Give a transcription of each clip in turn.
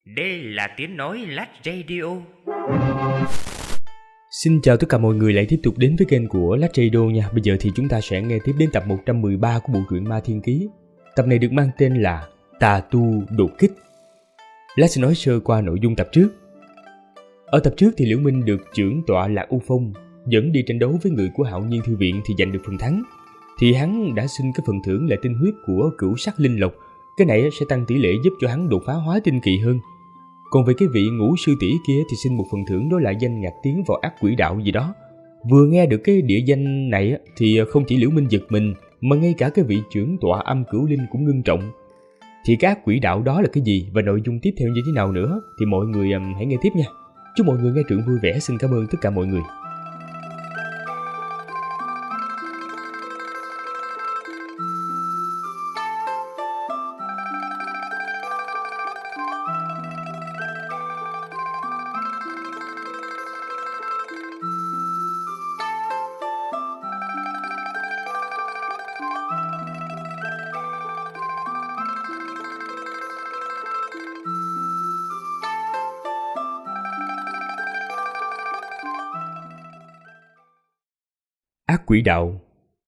Đây là tiếng nói Lách Radio. Xin chào tất cả mọi người lại tiếp tục đến với kênh của Lách Radio nha. Bây giờ thì chúng ta sẽ nghe tiếp đến tập 113 của bộ truyện Ma Thiên Ký. Tập này được mang tên là Tà Tu Đột Kích. Lách sẽ nói sơ qua nội dung tập trước. Ở tập trước thì Liễu Minh được trưởng tọa Lạc U Phong dẫn đi tranh đấu với người của Hạo Nhiên Thư Viện thì giành được phần thắng. Thì hắn đã xin cái phần thưởng là tinh huyết của cửu sắc linh lộc. Cái này sẽ tăng tỷ lệ giúp cho hắn đột phá hóa tinh kỳ hơn. Còn về cái vị ngũ sư tỷ kia thì xin một phần thưởng, đó là danh ngạch tiến vào ác quỷ đạo gì đó. Vừa nghe được cái địa danh này thì không chỉ Liễu Minh giật mình, mà ngay cả cái vị trưởng tọa Âm Cửu Linh cũng ngưng trọng. Thì cái ác quỷ đạo đó là cái gì và nội dung tiếp theo như thế nào nữa thì mọi người hãy nghe tiếp nha. Chúc mọi người nghe truyện vui vẻ. Xin cảm ơn tất cả mọi người. Ác quỷ đạo.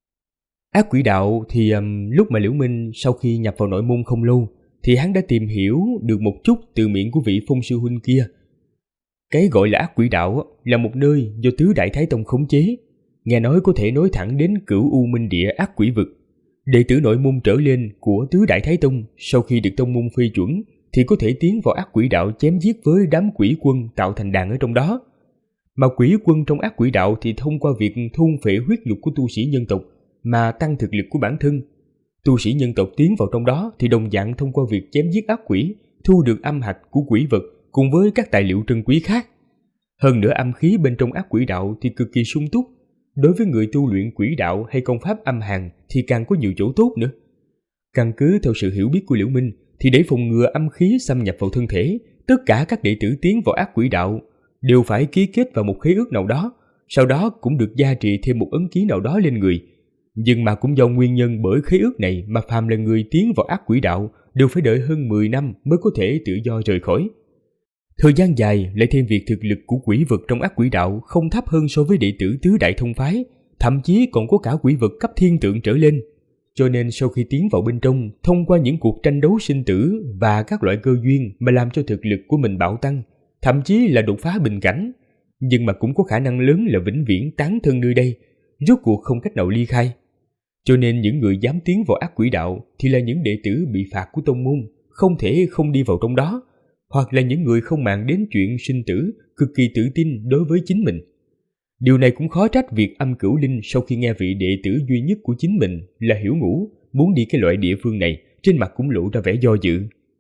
Ác quỷ đạo thì lúc mà Liễu Minh sau khi nhập vào nội môn không lâu thì hắn đã tìm hiểu được một chút từ miệng của vị Phong sư huynh kia. Cái gọi là ác quỷ đạo là một nơi do Tứ Đại Thái Tông khống chế, nghe nói có thể nối thẳng đến Cửu U Minh Địa ác quỷ vực. Đệ tử nội môn trở lên của Tứ Đại Thái Tông sau khi được tông môn phê chuẩn thì có thể tiến vào ác quỷ đạo chém giết với đám quỷ quân tạo thành đàn ở trong đó. Mà quỷ quân trong ác quỷ đạo thì thông qua việc thôn phệ huyết nhục của tu sĩ nhân tộc mà tăng thực lực của bản thân. Tu sĩ nhân tộc tiến vào trong đó thì đồng dạng thông qua việc chém giết ác quỷ, thu được âm hạch của quỷ vật cùng với các tài liệu trân quý khác. Hơn nữa âm khí bên trong ác quỷ đạo thì cực kỳ sung túc. Đối với người tu luyện quỷ đạo hay công pháp âm hàn thì càng có nhiều chỗ tốt nữa. Căn cứ theo sự hiểu biết của Liễu Minh thì để phòng ngừa âm khí xâm nhập vào thân thể, tất cả các đệ tử tiến vào ác quỷ đạo đều phải ký kết vào một khế ước nào đó, sau đó cũng được gia trì thêm một ấn ký nào đó lên người. Nhưng mà cũng do nguyên nhân bởi khế ước này mà phàm là người tiến vào ác quỷ đạo đều phải đợi hơn 10 năm mới có thể tự do rời khỏi. Thời gian dài lại thêm việc thực lực của quỷ vật trong ác quỷ đạo không thấp hơn so với đệ tử Tứ Đại Thông Phái, thậm chí còn có cả quỷ vật cấp thiên tượng trở lên. Cho nên sau khi tiến vào bên trong, thông qua những cuộc tranh đấu sinh tử và các loại cơ duyên mà làm cho thực lực của mình bạo tăng, thậm chí là đột phá bình cảnh, nhưng mà cũng có khả năng lớn là vĩnh viễn tán thân nơi đây, rốt cuộc không cách nào ly khai. Cho nên những người dám tiến vào ác quỷ đạo thì là những đệ tử bị phạt của tông môn, không thể không đi vào trong đó, hoặc là những người không màng đến chuyện sinh tử, cực kỳ tự tin đối với chính mình. Điều này cũng khó trách việc Âm Cửu Linh sau khi nghe vị đệ tử duy nhất của chính mình là Hiểu Ngũ muốn đi cái loại địa phương này, trên mặt cũng lộ ra vẻ do dự.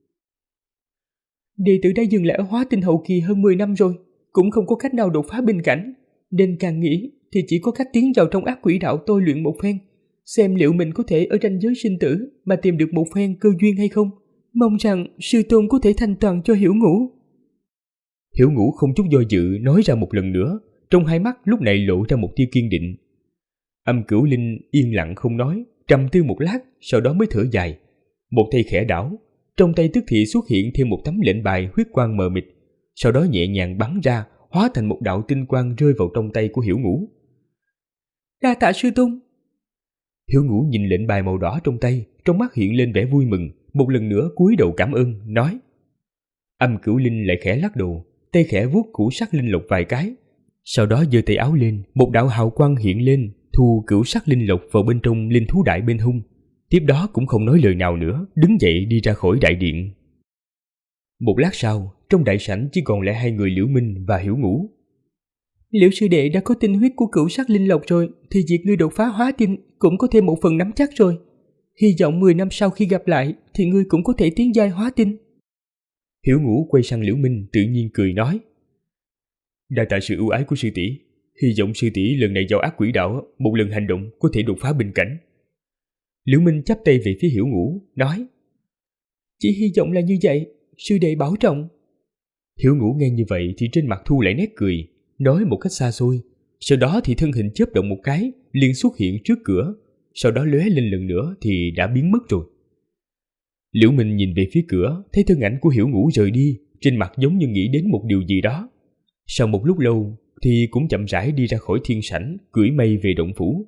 Đệ tử đã dừng lại ở hóa tinh hậu kỳ hơn 10 năm rồi, cũng không có cách nào đột phá bình cảnh, nên càng nghĩ thì chỉ có cách tiến vào trong ác quỷ đạo tôi luyện một phen, xem liệu mình có thể ở ranh giới sinh tử mà tìm được một phen cơ duyên hay không. Mong rằng sư tôn có thể thành toàn cho Hiểu Ngũ. Hiểu Ngũ không chút do dự nói ra một lần nữa, trong hai mắt lúc này lộ ra một tia kiên định. Âm Cửu Linh yên lặng không nói, trầm tư một lát, sau đó mới thở dài. Một tay khẽ đảo, trong tay tức thì xuất hiện thêm một tấm lệnh bài huyết quang mờ mịt, sau đó nhẹ nhàng bắn ra, hóa thành một đạo tinh quang rơi vào trong tay của Hiểu Ngũ. Đa tạ sư tôn. Hiểu Ngũ nhìn lệnh bài màu đỏ trong tay, trong mắt hiện lên vẻ vui mừng, một lần nữa cúi đầu cảm ơn, nói. Âm Cửu Linh lại khẽ lắc đầu, tay khẽ vuốt cửu sắc linh lộc vài cái, sau đó giơ tay áo lên, một đạo hào quang hiện lên, thu cửu sắc linh lộc vào bên trong linh thú đại bên hông. Tiếp đó cũng không nói lời nào nữa, đứng dậy đi ra khỏi đại điện. Một lát sau, trong đại sảnh chỉ còn lại hai người Liễu Minh và Hiểu Ngũ. Liễu sư đệ đã có tinh huyết của cửu sắc linh lộc rồi, thì việc ngươi đột phá hóa tinh cũng có thêm một phần nắm chắc rồi. Hy vọng 10 năm sau khi gặp lại thì ngươi cũng có thể tiến giai hóa tinh. Hiểu Ngũ quay sang Liễu Minh tự nhiên cười nói. Đa tạ sự ưu ái của sư tỷ, hy vọng sư tỷ lần này vào ác quỷ đạo một lần hành động có thể đột phá bình cảnh. Liễu Minh chắp tay về phía Hiểu Ngũ, nói. Chỉ hy vọng là như vậy, sư đệ bảo trọng. Hiểu Ngũ nghe như vậy thì trên mặt thu lại nét cười, nói một cách xa xôi. Sau đó thì thân hình chớp động một cái, liền xuất hiện trước cửa, sau đó lóe lên lần nữa thì đã biến mất rồi. Liễu Minh nhìn về phía cửa, thấy thân ảnh của Hiểu Ngũ rời đi, trên mặt giống như nghĩ đến một điều gì đó. Sau một lúc lâu thì cũng chậm rãi đi ra khỏi thiên sảnh, cưỡi mây về động phủ.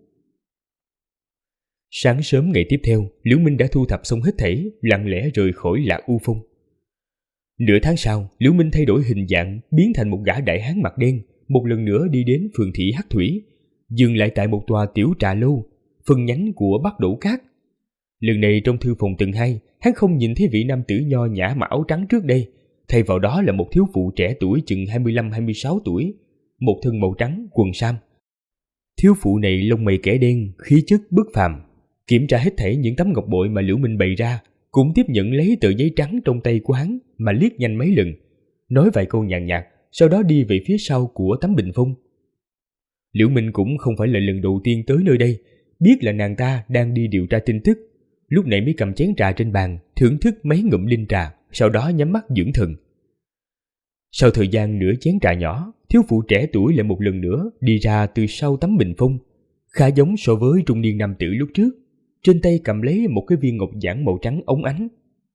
Sáng sớm ngày tiếp theo, Liễu Minh đã thu thập xong hết thảy, lặng lẽ rời khỏi Lạc U Phong. Nửa tháng sau, Liễu Minh thay đổi hình dạng, biến thành một gã đại hán mặt đen, một lần nữa đi đến phường thị Hắc Thủy, dừng lại tại một tòa tiểu trà lâu, phân nhánh của Bắc Đỗ Cát. Lần này trong thư phòng tầng 2, hắn không nhìn thấy vị nam tử nho nhã mặc áo trắng trước đây, thay vào đó là một thiếu phụ trẻ tuổi chừng 25-26 tuổi, một thân màu trắng, quần sam. Thiếu phụ này lông mày kẻ đen, khí chất bất phàm. Kiểm tra hết thảy những tấm ngọc bội mà Liễu Minh bày ra, cũng tiếp nhận lấy tờ giấy trắng trong tay của hắn mà liếc nhanh mấy lần, nói vài câu nhàn nhạt, sau đó đi về phía sau của tấm bình phong. Liễu Minh cũng không phải là lần đầu tiên tới nơi đây, biết là nàng ta đang đi điều tra tin tức, lúc này mới cầm chén trà trên bàn, thưởng thức mấy ngụm linh trà, sau đó nhắm mắt dưỡng thần. Sau thời gian nửa chén trà nhỏ, thiếu phụ trẻ tuổi lại một lần nữa đi ra từ sau tấm bình phong, khá giống so với trung niên nam tử lúc trước, trên tay cầm lấy một cái viên ngọc giản màu trắng óng ánh.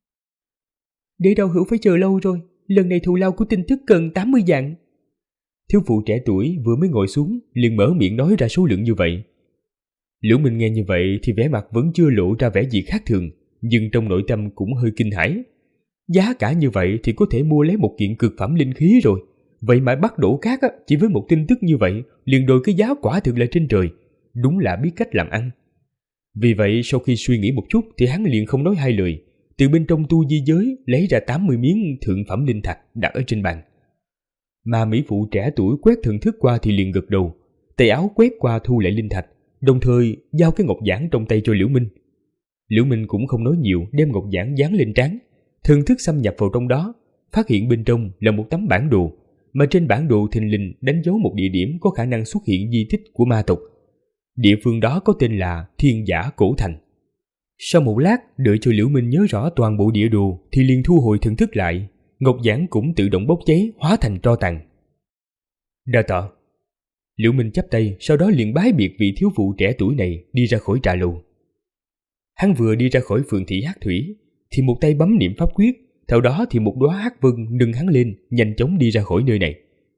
Để đau hữu phải chờ lâu rồi, lần này thù lao của tin tức cần 80 vạn. Thiếu phụ trẻ tuổi vừa mới ngồi xuống liền mở miệng nói ra số lượng như vậy. Liễu Minh nghe như vậy thì vẻ mặt vẫn chưa lộ ra vẻ gì khác thường, nhưng trong nội tâm cũng hơi kinh hãi. Giá cả như vậy thì có thể mua lấy một kiện cực phẩm linh khí rồi, vậy mà Bắc Đỗ Cát chỉ với một tin tức như vậy liền đổi cái giá quả thực là trên trời, đúng là biết cách làm ăn. Vì vậy sau khi suy nghĩ một chút thì hắn liền không nói hai lời, từ bên trong tu di giới lấy ra 80 miếng thượng phẩm linh thạch đặt ở trên bàn. Mà mỹ phụ trẻ tuổi quét thần thức qua thì liền gật đầu, tay áo quét qua thu lại linh thạch, đồng thời giao cái ngọc giản trong tay cho Liễu Minh. Liễu Minh cũng không nói nhiều, đem ngọc giản dán lên trán, thần thức xâm nhập vào trong đó, phát hiện bên trong là một tấm bản đồ, mà trên bản đồ thình lình đánh dấu một địa điểm có khả năng xuất hiện di tích của ma tộc. Địa phương đó có tên là Thiên Giả Cổ Thành. Sau một lát, đợi cho Liễu Minh nhớ rõ toàn bộ địa đồ thì liền thu hồi thần thức lại, ngọc giản cũng tự động bốc cháy, hóa thành tro tàn. Đa tạ. Liễu Minh chắp tay, sau đó liền bái biệt vị thiếu phụ trẻ tuổi này, đi ra khỏi trà lầu. Hắn vừa đi ra khỏi phường thị Hắc Thủy thì một tay bấm niệm pháp quyết, theo đó thì một đóa hắc vân nâng hắn lên, nhanh chóng đi ra khỏi nơi này.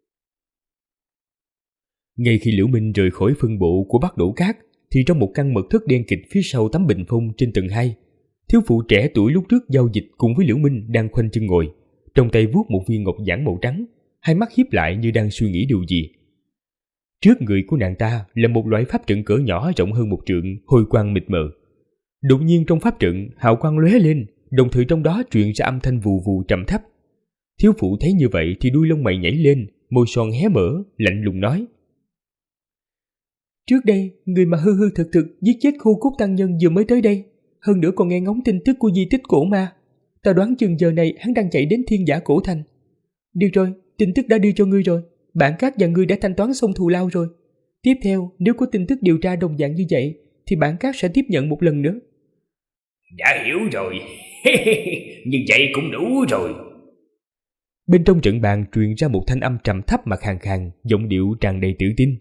Ngay khi Liễu Minh rời khỏi phân bộ của Bắc Đỗ Cát thì trong một căn mật thất đen kịt phía sau tấm bình phong trên tầng 2, thiếu phụ trẻ tuổi lúc trước giao dịch cùng với Liễu Minh đang khoanh chân ngồi, trong tay vuốt một viên ngọc giản màu trắng, hai mắt híp lại như đang suy nghĩ điều gì. Trước người của nàng ta là một loại pháp trận cỡ nhỏ rộng hơn một trượng, hồi quang mịt mờ. Đột nhiên trong pháp trận hào quang lóe lên, đồng thời trong đó truyền ra âm thanh vù vù trầm thấp. Thiếu phụ thấy như vậy thì đuôi lông mày nhảy lên, môi son hé mở, lạnh lùng nói: Trước đây, người mà hư hư thực thực giết chết Khu Cốt tăng nhân vừa mới tới đây, hơn nữa còn nghe ngóng tin tức của di tích cổ ma. Ta đoán chừng giờ này hắn đang chạy đến Thiên Giả Cổ Thành. Được rồi, tin tức đã đưa cho ngươi rồi, bản cát và ngươi đã thanh toán xong thù lao rồi. Tiếp theo, nếu có tin tức điều tra đồng dạng như vậy thì bản cát sẽ tiếp nhận một lần nữa. Đã hiểu rồi. Như vậy cũng đủ rồi. Bên trong trận bàn truyền ra một thanh âm trầm thấp mà khàn khàn, giọng điệu tràn đầy tự tin.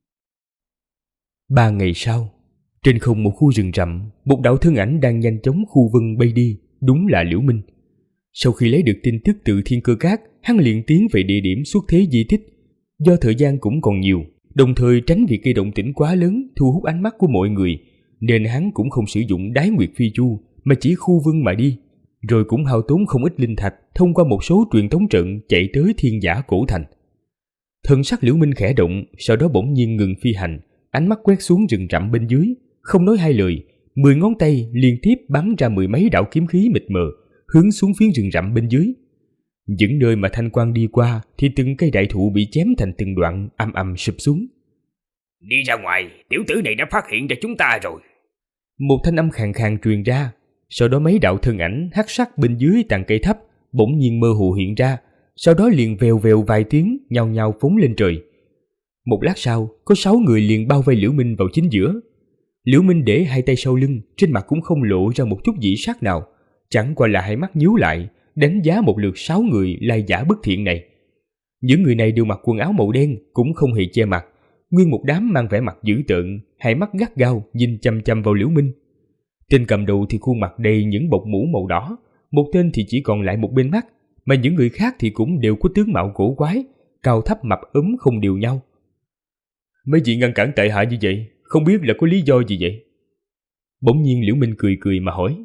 3 ngày sau, trên không một khu rừng rậm, một đạo thân ảnh đang nhanh chóng khu vân bay đi, đúng là Liễu Minh. Sau khi lấy được tin tức từ Thiên Cơ Cát, hắn liền tiến về địa điểm xuất thế di tích. Do thời gian cũng còn nhiều, đồng thời tránh việc gây động tĩnh quá lớn thu hút ánh mắt của mọi người, nên hắn cũng không sử dụng Đái Nguyệt Phi Chu mà chỉ khu vân mà đi, rồi cũng hao tốn không ít linh thạch thông qua một số truyền tống trận chạy tới Thiên Giả Cổ Thành. Thần sắc Liễu Minh khẽ động, sau đó bỗng nhiên ngừng phi hành, ánh mắt quét xuống rừng rậm bên dưới, không nói hai lời, 10 ngón tay liên tiếp bắn ra 10 mấy đạo kiếm khí mịt mờ, hướng xuống phía rừng rậm bên dưới. Những nơi mà thanh quang đi qua thì từng cây đại thụ bị chém thành từng đoạn, ầm ầm sụp xuống. Đi ra ngoài, tiểu tử này đã phát hiện ra chúng ta rồi. Một thanh âm khàn khàn truyền ra, sau đó mấy đạo thân ảnh hắc sắc bên dưới tàn cây thấp bỗng nhiên mơ hồ hiện ra, sau đó liền vèo vèo vài tiếng nhao nhao phóng lên trời. Một lát sau, có 6 người liền bao vây Liễu Minh vào chính giữa. Liễu Minh để hai tay sau lưng, trên mặt cũng không lộ ra một chút dị sắc nào, chẳng qua là hai mắt nhíu lại, đánh giá một lượt 6 người lai giả bất thiện này. Những người này đều mặc quần áo màu đen, cũng không hề che mặt, nguyên một đám mang vẻ mặt dữ tợn, hai mắt gắt gao nhìn chằm chằm vào Liễu Minh. Tên cầm đầu thì khuôn mặt đầy những bọng mũ màu đỏ, một tên thì chỉ còn lại một bên mắt, mà những người khác thì cũng đều có tướng mạo cổ quái, cao thấp mập ốm không đều nhau. Mấy vị ngăn cản tại hạ như vậy, không biết là có lý do gì vậy? Bỗng nhiên Liễu Minh cười cười mà hỏi.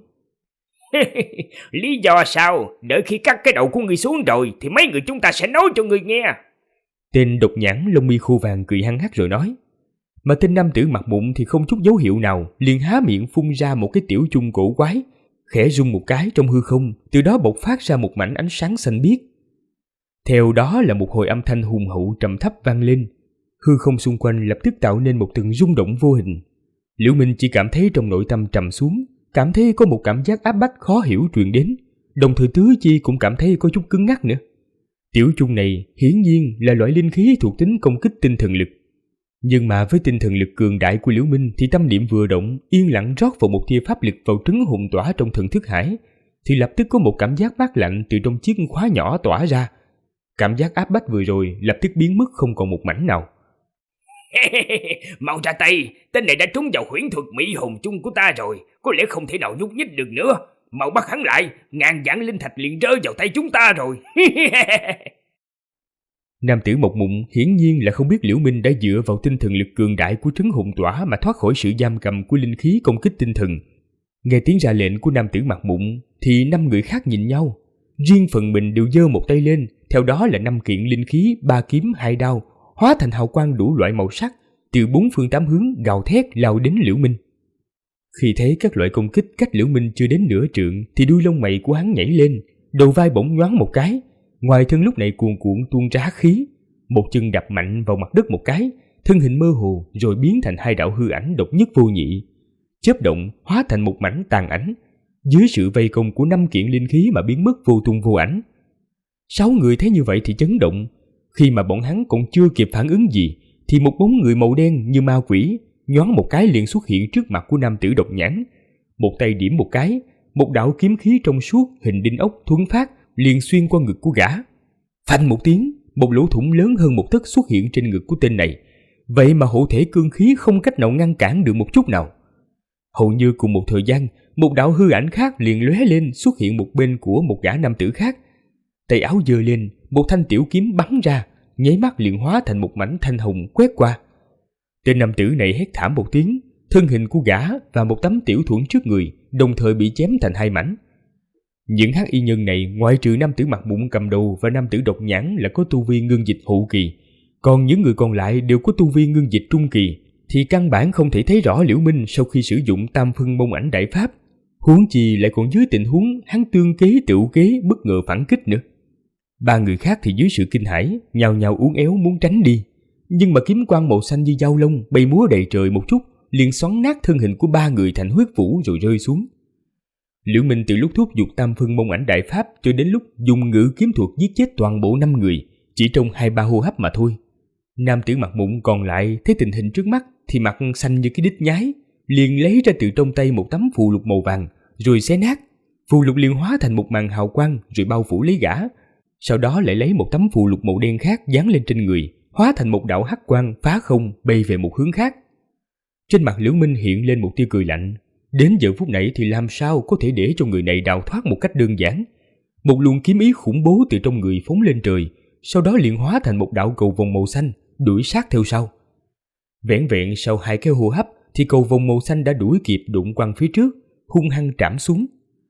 Lý do sao? Đợi khi cắt cái đầu của ngươi xuống rồi thì mấy người chúng ta sẽ nói cho ngươi nghe. Tên độc nhãn lông mi khô vàng cười hăng hắc rồi nói. Mà tên nam tử mặt mụn thì không chút dấu hiệu nào, liền há miệng phun ra một cái tiểu chung cổ quái, khẽ rung một cái trong hư không, từ đó bộc phát ra một mảnh ánh sáng xanh biếc. Theo đó là một hồi âm thanh hùng hậu trầm thấp vang lên, hư không xung quanh lập tức tạo nên một từng rung động vô hình. Liễu Minh chỉ cảm thấy trong nội tâm trầm xuống, cảm thấy có một cảm giác áp bách khó hiểu truyền đến, đồng thời tứ chi cũng cảm thấy có chút cứng ngắc nữa. Tiểu chung này hiển nhiên là loại linh khí thuộc tính công kích tinh thần lực. Nhưng mà với tinh thần lực cường đại của Liễu Minh thì tâm niệm vừa động, yên lặng rót vào một tia pháp lực vào trấn hồn tỏa trong thần thức hải, thì lập tức có một cảm giác mát lạnh từ trong chiếc khóa nhỏ tỏa ra. Cảm giác áp bách vừa rồi lập tức biến mất không còn một mảnh nào. Mau ra tay, tên này đã trúng vào huyễn thuật mỹ hồn chung của ta rồi, có lẽ không thể nào nhúc nhích được nữa. Mau bắt hắn lại, ngàn vạn linh thạch liền rơi vào tay chúng ta rồi. Nam tử một mụn hiển nhiên là không biết Liễu Minh đã dựa vào tinh thần lực cường đại của trấn hồn tỏa mà thoát khỏi sự giam cầm của linh khí công kích tinh thần. Nghe tiếng ra lệnh của nam tử mặt mụn thì 5 người khác nhìn nhau, riêng phần mình đều giơ một tay lên, theo đó là 5 kiện linh khí, 3 kiếm 2 đao, hóa thành hào quang đủ loại màu sắc, từ 4 phương 8 hướng gào thét lao đến Liễu Minh. Khi thấy các loại công kích cách Liễu Minh chưa đến nửa trượng thì đuôi lông mày của hắn nhảy lên, đầu vai bỗng nhoáng một cái, ngoài thân lúc này cuồn cuộn tuôn ra hắc khí, một chân đạp mạnh vào mặt đất một cái, thân hình mơ hồ rồi biến thành 2 đạo hư ảnh độc nhất vô nhị, chớp động hóa thành một mảnh tàn ảnh, dưới sự vây công của 5 kiện linh khí mà biến mất vô tung vô ảnh. 6 người thấy như vậy thì chấn động, khi mà bọn hắn còn chưa kịp phản ứng gì thì một bóng người màu đen như ma quỷ nhoáng một cái liền xuất hiện trước mặt của nam tử độc nhãn, một tay điểm một cái, một đạo kiếm khí trong suốt hình đinh ốc thuấn phát liền xuyên qua ngực của gã. Phanh một tiếng, một lỗ thủng lớn hơn một tấc xuất hiện trên ngực của tên này, vậy mà hộ thể cương khí không cách nào ngăn cản được một chút nào. Hầu như cùng một thời gian, một đạo hư ảnh khác liền lóe lên xuất hiện một bên của một gã nam tử khác. Tay áo giơ lên, một thanh tiểu kiếm bắn ra, nháy mắt liền hóa thành một mảnh thanh hồng quét qua. Tên nam tử này hét thảm một tiếng, thân hình của gã và một tấm tiểu thuẫn trước người đồng thời bị chém thành 2 mảnh. Những hắc y nhân này ngoại trừ nam tử mặt mụn cầm đầu và nam tử độc nhãn là có tu vi ngưng dịch hậu kỳ, còn những người còn lại đều có tu vi ngưng dịch trung kỳ, thì căn bản không thể thấy rõ Liễu Minh sau khi sử dụng tam phân mông ảnh đại pháp, huống chi lại còn dưới tình huống hắn tương kế tựu kế bất ngờ phản kích nữa. 3 người khác thì dưới sự kinh hãi nhào nhào uốn éo muốn tránh đi, nhưng mà kiếm quang màu xanh như dao lông bay múa đầy trời một chút liền xoắn nát thân hình của 3 người thành huyết vũ rồi rơi xuống. Liễu Minh từ lúc thúc giục tam phân mông ảnh đại pháp cho đến lúc dùng ngự kiếm thuật giết chết toàn bộ 5 người chỉ trong 2-3 hô hấp mà thôi. Nam tử mặt mụn còn lại thấy tình hình trước mắt thì mặt xanh như cái đít nhái, liền lấy ra từ trong tay một tấm phù lục màu vàng rồi xé nát. Phù lục liền hóa thành một màn hào quang rồi bao phủ lấy gã. Sau đó lại lấy một tấm phù lục màu đen khác dán lên trên người, hóa thành một đạo hắc quang phá không bay về một hướng khác. Trên mặt Liễu Minh hiện lên một tia cười lạnh. Đến giờ phút này thì làm sao có thể để cho người này đào thoát một cách đơn giản. Một luồng kiếm ý khủng bố từ trong người phóng lên trời, sau đó liền hóa thành một đạo cầu vồng màu xanh đuổi sát theo sau. Vẻn vẹn sau 2 cái hô hấp thì cầu vồng màu xanh đã đuổi kịp đụng quang phía trước, hung hăng trảm xuống.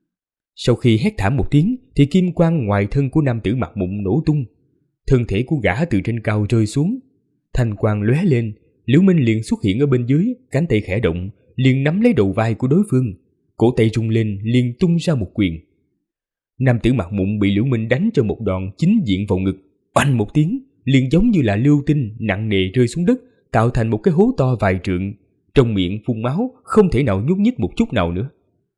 Sau khi hét thảm một tiếng thì kim quang ngoài thân của nam tử mặt mụn nổ tung, thân thể của gã từ trên cao rơi xuống, thanh quang lóe lên, Liễu Minh liền xuất hiện ở bên dưới, cánh tay khẽ động liền nắm lấy đầu vai của đối phương, cổ tay rung lên liền tung ra một quyền. Nam tử mặt mụn bị Liễu Minh đánh cho một đòn chính diện vào ngực, oanh một tiếng, liền giống như là lưu tinh nặng nề rơi xuống đất, tạo thành một cái hố to vài trượng, trong miệng phun máu, không thể nào nhúc nhích một chút nào nữa.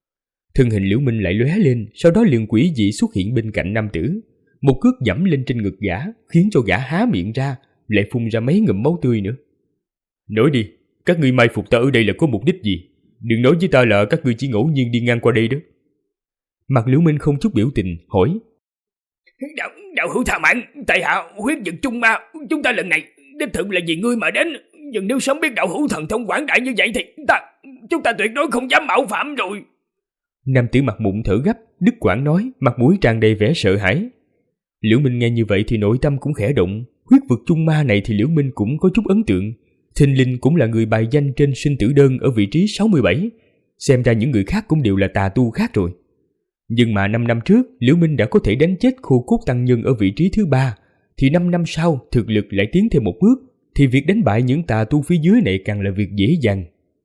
Thân hình Liễu Minh lại lóe lên, sau đó liền quỷ dị xuất hiện bên cạnh nam tử, một cước giẫm lên trên ngực gã, khiến cho gã há miệng ra, lại phun ra mấy ngụm máu tươi nữa. Nói đi, các ngươi mai phục ta ở đây là có mục đích gì? Đừng nói với ta là các ngươi chỉ ngẫu nhiên đi ngang qua đây đó. Mặt Liễu Minh không chút biểu tình hỏi. Đạo hữu tha mạng, tại hạ huyết vực trung ma, chúng ta lần này đích thực là vì ngươi mà đến, nhưng nếu sớm biết đạo hữu thần thông quảng đại như vậy thì chúng ta tuyệt đối không dám mạo phạm rồi. Nam tử mặt mụn thở gấp, đứt quãng nói, mặt mũi tràn đầy vẻ sợ hãi. Liễu Minh nghe như vậy thì nội tâm cũng khẽ động. Huyết vực chung ma này thì Liễu Minh cũng có chút ấn tượng. Thình Linh cũng là người bài danh trên sinh tử đơn ở vị trí 67. Xem ra những người khác cũng đều là tà tu khác rồi. Nhưng mà 5 năm trước Liễu Minh đã có thể đánh chết Khô Cốt Tăng Nhân ở vị trí thứ 3, thì 5 năm sau thực lực lại tiến thêm một bước, thì việc đánh bại những tà tu phía dưới này càng là việc dễ dàng.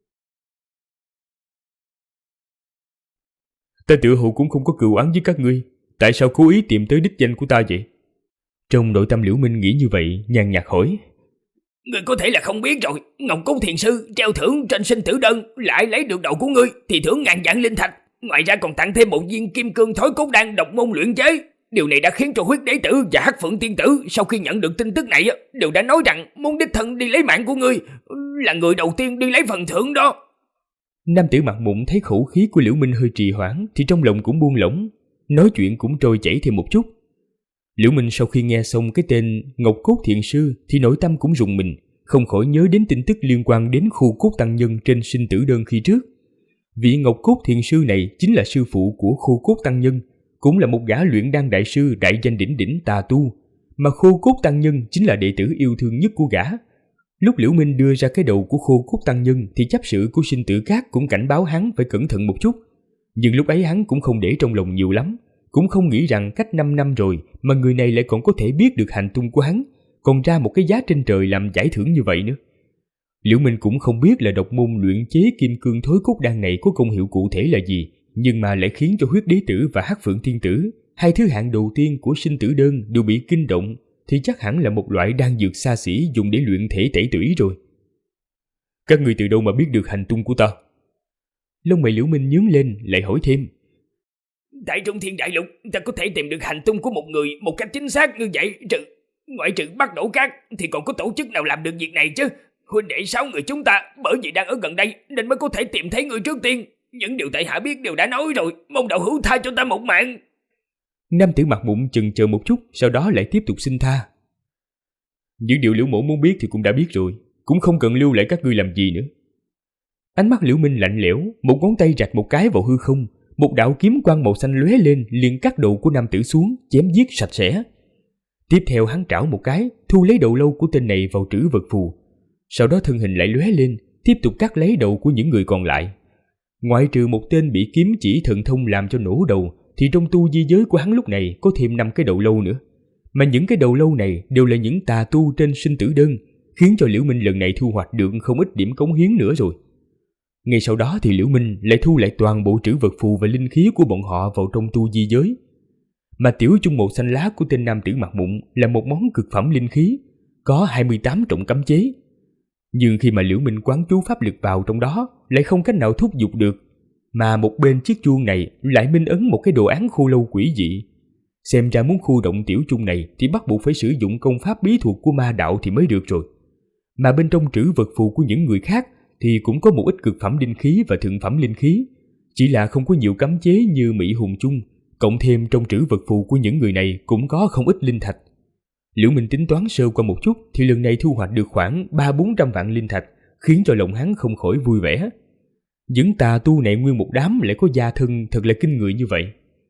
Ta tự hồ cũng không có cừu oán với các ngươi, tại sao cố ý tìm tới đích danh của ta vậy? Trong nội tâm Liễu Minh nghĩ như vậy, nhàn nhạt hỏi. Ngươi có thể là không biết rồi, Ngọc Cốt Thiền Sư treo thưởng trên sinh tử đơn, lại lấy được đầu của ngươi thì thưởng 1000 vạn linh thạch, ngoài ra còn tặng thêm một viên kim cương thối cốt đan độc môn luyện chế. Điều này đã khiến cho Huyết Đế Tử và Hắc Phượng Tiên Tử sau khi nhận được tin tức này đều đã nói rằng muốn đích thân đi lấy mạng của ngươi, là người đầu tiên đi lấy phần thưởng đó. Nam tử Mặt Mụn thấy khẩu khí của Liễu Minh hơi trì hoãn thì trong lòng cũng buông lỏng, nói chuyện cũng trôi chảy thêm một chút. Liễu Minh sau khi nghe xong cái tên Ngọc Cốt Thiền Sư thì nội tâm cũng rùng mình, không khỏi nhớ đến tin tức liên quan đến Khô Cốt Tăng Nhân trên sinh tử đơn khi trước. Vị Ngọc Cốt Thiền Sư này chính là sư phụ của Khô Cốt Tăng Nhân, cũng là một gã luyện đan đại sư đại danh đỉnh đỉnh tà tu, mà Khô Cốt Tăng Nhân chính là đệ tử yêu thương nhất của gã. Lúc Liễu Minh đưa ra cái đầu của Khô Cốt Tăng Nhân thì chấp sự của sinh tử các cũng cảnh báo hắn phải cẩn thận một chút, nhưng lúc ấy hắn cũng không để trong lòng nhiều lắm, cũng không nghĩ rằng cách 5 năm rồi mà người này lại còn có thể biết được hành tung của hắn, còn ra một cái giá trên trời làm giải thưởng như vậy nữa. Liễu Minh cũng không biết là độc môn luyện chế kim cương thối cốt đan này có công hiệu cụ thể là gì, nhưng mà lại khiến cho Huyết Đế Tử và Hắc Phượng Thiên Tử, hai thứ hạng đầu tiên của sinh tử đơn đều bị kinh động, thì chắc hẳn là một loại đan dược xa xỉ dùng để luyện thể tẩy tủy rồi. Các người từ đâu mà biết được hành tung của ta? Lông mày Liễu Minh nhướng lên lại hỏi thêm. Tại Trung Thiên Đại Lục ta có thể tìm được hành tung của một người một cách chính xác như vậy, ngoại trừ Bắc Đổ Các thì còn có tổ chức nào làm được việc này chứ? Huynh đệ 6 người chúng ta bởi vì đang ở gần đây nên mới có thể tìm thấy người trước tiên. Những điều tại hạ biết đều đã nói rồi, mong đạo hữu tha cho ta một mạng. Nam tử Mặt Mụn chần chờ một chút, sau đó lại tiếp tục xin tha. Những điều Liễu Mỗ muốn biết thì cũng đã biết rồi, cũng không cần lưu lại các ngươi làm gì nữa. Ánh mắt Liễu Minh lạnh lẽo, một ngón tay rạch một cái vào hư không, một đạo kiếm quang màu xanh lóe lên, liền cắt đầu của nam tử xuống, chém giết sạch sẽ. Tiếp theo hắn trảo một cái, thu lấy đầu lâu của tên này vào trữ vật phù. Sau đó thân hình lại lóe lên, tiếp tục cắt lấy đầu của những người còn lại. Ngoại trừ một tên bị kiếm chỉ thần thông làm cho nổ đầu, thì trong tu di giới của hắn lúc này có thêm 5 cái đầu lâu nữa. Mà những cái đầu lâu này đều là những tà tu trên sinh tử đơn, khiến cho Liễu Minh lần này thu hoạch được không ít điểm cống hiến nữa rồi. Ngay sau đó thì Liễu Minh lại thu lại toàn bộ trữ vật phù và linh khí của bọn họ vào trong tu di giới. Mà tiểu chung màu xanh lá của tên nam tử Mặt Mụn là một món cực phẩm linh khí, có 28 trọng cấm chế. Nhưng khi mà Liễu Minh quán chú pháp lực vào trong đó lại không cách nào thúc giục được, mà một bên chiếc chuông này lại minh ấn một cái đồ án khô lâu quỷ dị. Xem ra muốn khu động tiểu chung này thì bắt buộc phải sử dụng công pháp bí thuật của ma đạo thì mới được rồi. Mà bên trong trữ vật phù của những người khác thì cũng có một ít cực phẩm linh khí và thượng phẩm linh khí, chỉ là không có nhiều cấm chế như Mỹ Hùng chung, cộng thêm trong trữ vật phù của những người này cũng có không ít linh thạch. Liễu Minh tính toán sơ qua một chút thì lần này thu hoạch được khoảng 300-400 vạn linh thạch, khiến cho lòng hắn không khỏi vui vẻ. Những tà tu này nguyên một đám lại có gia thân thật là kinh người như vậy.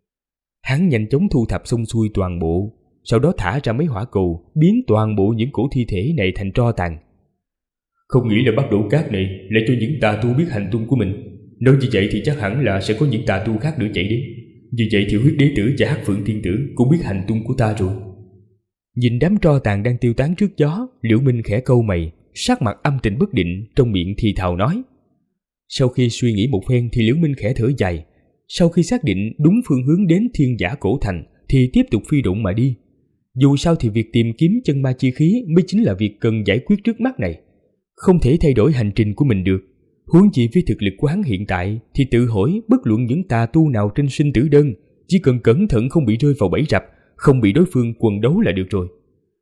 Hắn nhanh chóng thu thập xong xuôi toàn bộ, sau đó thả ra mấy hỏa cầu, biến toàn bộ những cổ thi thể này thành tro tàn. Không nghĩ là Bắc Đổ Các này lại cho những tà tu biết hành tung của mình. Nói như vậy thì chắc hẳn là sẽ có những tà tu khác nữa chạy đến. Như vậy thì Huyết Đế Tử và Hắc Phượng Thiên Tử cũng biết hành tung của ta rồi. Nhìn đám tro tàn đang tiêu tán trước gió, Liễu Minh khẽ cau mày, sắc mặt âm tình bất định, trong miệng thì thào nói. Sau khi suy nghĩ một phen thì Liễu Minh khẽ thở dài. Sau khi xác định đúng phương hướng đến Thiên Giả Cổ Thành thì tiếp tục phi độn mà đi. Dù sao thì việc tìm kiếm chân ma chi khí mới chính là việc cần giải quyết trước mắt này. Không thể thay đổi hành trình của mình được. Huống chi với thực lực của hắn hiện tại thì tự hỏi bất luận những tà tu nào trên sinh tử đơn, chỉ cần cẩn thận không bị rơi vào bẫy rập, không bị đối phương quần đấu là được rồi.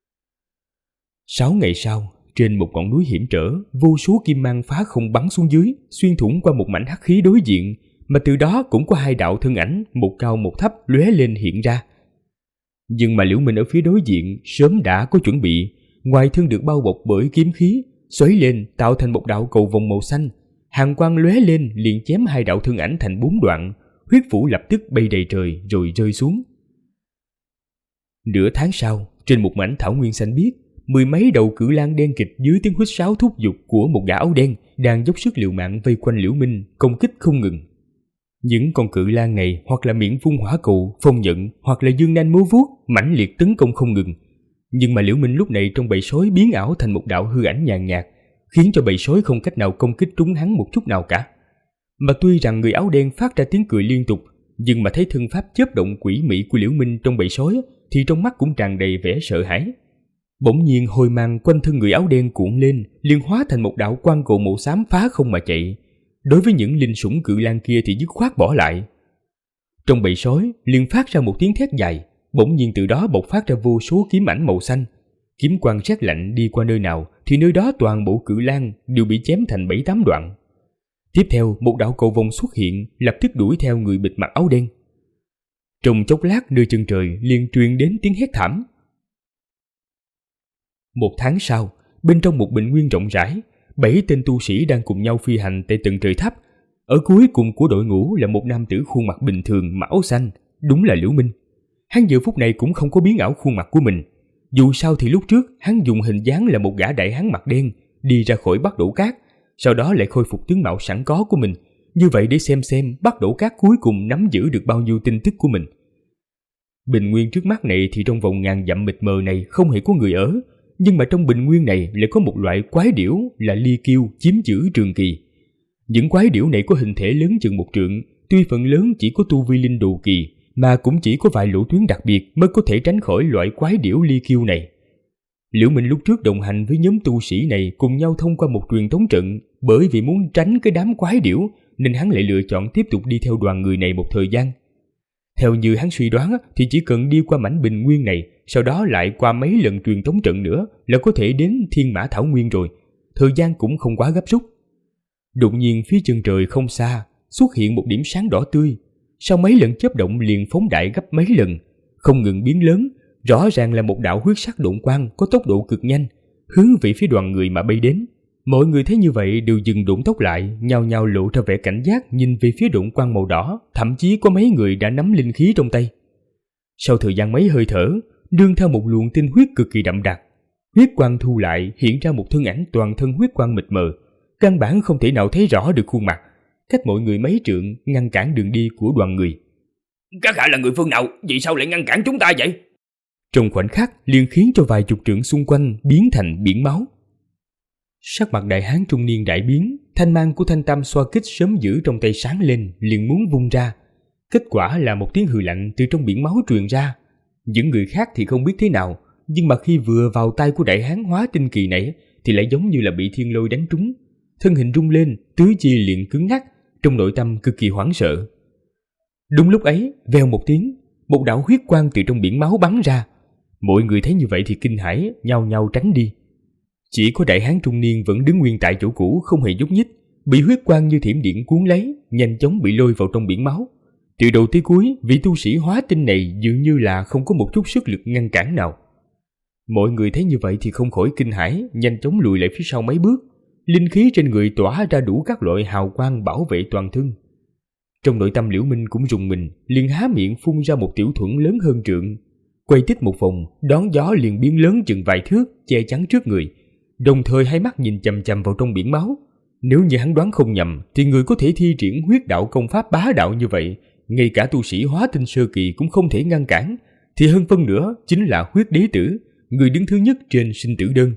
6 ngày sau, trên một ngọn núi hiểm trở, vô số kim mang phá không bắn xuống dưới, xuyên thủng qua một mảnh hắc khí đối diện, mà từ đó cũng có 2 đạo thân ảnh, một cao một thấp lóe lên hiện ra. Nhưng mà Liễu Minh ở phía đối diện sớm đã có chuẩn bị, ngoài thân được bao bọc bởi kiếm khí, xoáy lên tạo thành một đạo cầu vòng màu xanh, hàn quang lóe lên liền chém 2 đạo thân ảnh thành 4 đoạn, huyết phủ lập tức bay đầy trời rồi rơi xuống. Nửa tháng sau, trên một mảnh thảo nguyên xanh biếc, mười mấy đầu cự lang đen kịt dưới tiếng huýt sáo thúc giục của một gã áo đen đang dốc sức liều mạng vây quanh Liễu Minh, công kích không ngừng. Những con cự lang này hoặc là miệng phun hỏa cầu, phong nhận, hoặc là dương nanh múa vuốt, mãnh liệt tấn công không ngừng. Nhưng mà Liễu Minh lúc này trong bầy sói biến ảo thành một đạo hư ảnh nhàn nhạt, khiến cho bầy sói không cách nào công kích trúng hắn một chút nào cả. Mà tuy rằng người áo đen phát ra tiếng cười liên tục, nhưng mà thấy thân pháp chớp động quỷ mị của Liễu Minh trong bầy sói thì trong mắt cũng tràn đầy vẻ sợ hãi. Bỗng nhiên hồi mang quanh thân người áo đen cuộn lên, liền hóa thành một đạo quang cầu màu xám phá không mà chạy. Đối với những linh sủng cự lang kia thì dứt khoát bỏ lại. Trong bầy sói liền phát ra một tiếng thét dài, bỗng nhiên từ đó bộc phát ra vô số kiếm ảnh màu xanh. Kiếm quang rét lạnh đi qua nơi nào thì nơi đó toàn bộ cự lang đều bị chém thành 7-8 đoạn. Tiếp theo một đạo cầu vồng xuất hiện, lập tức đuổi theo người bịt mặt áo đen. Trong chốc lát nơi chân trời liền truyền đến tiếng hét thảm. Một tháng sau, bên trong một bình nguyên rộng rãi, 7 tên tu sĩ đang cùng nhau phi hành tại tầng trời thấp. Ở cuối cùng của đội ngũ là một nam tử khuôn mặt bình thường mặc áo xanh, đúng là Liễu Minh. Hắn giờ phút này cũng không có biến ảo khuôn mặt của mình. Dù sao thì lúc trước hắn dùng hình dáng là một gã đại hán mặt đen đi ra khỏi Bắc Đổ Cát, sau đó lại khôi phục tướng mạo sẵn có của mình, như vậy để xem Bắc Đổ Cát cuối cùng nắm giữ được bao nhiêu tin tức của mình. Bình nguyên trước mắt này thì trong vòng ngàn dặm mịt mờ này không hề có người ở, nhưng mà trong bình nguyên này lại có một loại quái điểu là ly kiêu chiếm giữ trường kỳ. Những quái điểu này có hình thể lớn chừng 1 trượng, tuy phần lớn chỉ có tu vi linh đồ kỳ, mà cũng chỉ có vài lỗ tuyến đặc biệt mới có thể tránh khỏi loại quái điểu ly kiêu này. Liễu Minh lúc trước đồng hành với nhóm tu sĩ này cùng nhau thông qua một truyền tống trận, bởi vì muốn tránh cái đám quái điểu nên hắn lại lựa chọn tiếp tục đi theo đoàn người này một thời gian. Theo như hắn suy đoán thì chỉ cần đi qua mảnh bình nguyên này, sau đó lại qua mấy lần truyền tống trận nữa là có thể đến Thiên Mã Thảo Nguyên rồi, thời gian cũng không quá gấp rút. Đột nhiên phía chân trời không xa xuất hiện một điểm sáng đỏ tươi, sau mấy lần chớp động liền phóng đại gấp mấy lần, không ngừng biến lớn, rõ ràng là một đạo huyết sắc độn quang có tốc độ cực nhanh, hướng về phía đoàn người mà bay đến. Mọi người thấy như vậy đều dừng độn tốc lại, nhao nhao lộ ra vẻ cảnh giác nhìn về phía độn quang màu đỏ, thậm chí có mấy người đã nắm linh khí trong tay. Sau thời gian mấy hơi thở, nương theo một luồng tinh huyết cực kỳ đậm đặc, huyết quang thu lại hiện ra một thân ảnh toàn thân huyết quang mịt mờ, căn bản không thể nào thấy rõ được khuôn mặt, cách mọi người mấy trượng ngăn cản đường đi của đoàn người. Các hạ là người phương nào? Vì sao lại ngăn cản chúng ta vậy? Trong khoảnh khắc liền khiến cho vài chục trượng xung quanh biến thành biển máu. Sắc mặt đại hán trung niên đại biến, thanh mang của thanh tam xoa kích sớm giữ trong tay sáng lên, liền muốn vung ra. Kết quả là một tiếng hừ lạnh từ trong biển máu truyền ra. Những người khác thì không biết thế nào, nhưng mà khi vừa vào tay của đại hán hóa tinh kỳ này thì lại giống như là bị thiên lôi đánh trúng, thân hình rung lên, tứ chi liền cứng ngắc, trong nội tâm cực kỳ hoảng sợ. Đúng lúc ấy, vèo một tiếng, một đạo huyết quang từ trong biển máu bắn ra. Mọi người thấy như vậy thì kinh hãi, nhao nhao tránh đi. Chỉ có đại hán trung niên vẫn đứng nguyên tại chỗ cũ không hề nhúc nhích, bị huyết quang như thiểm điện cuốn lấy, nhanh chóng bị lôi vào trong biển máu. Từ đầu tới cuối, vị tu sĩ hóa tinh này dường như là không có một chút sức lực ngăn cản nào. Mọi người thấy như vậy thì không khỏi kinh hãi, nhanh chóng lùi lại phía sau mấy bước. Linh khí trên người tỏa ra đủ các loại hào quang bảo vệ toàn thân. Trong nội tâm Liễu Minh cũng rùng mình, liền há miệng phun ra một tiểu thuẫn lớn hơn trượng, quay tít một vòng, đón gió liền biến lớn chừng vài thước, che chắn trước người. Đồng thời hai mắt nhìn chằm chằm vào trong biển máu. Nếu như hắn đoán không nhầm thì người có thể thi triển huyết đạo công pháp bá đạo như vậy, ngay cả tu sĩ hóa tinh sơ kỳ cũng không thể ngăn cản, thì hơn phân nữa chính là huyết đế tử, người đứng thứ nhất trên sinh tử đơn.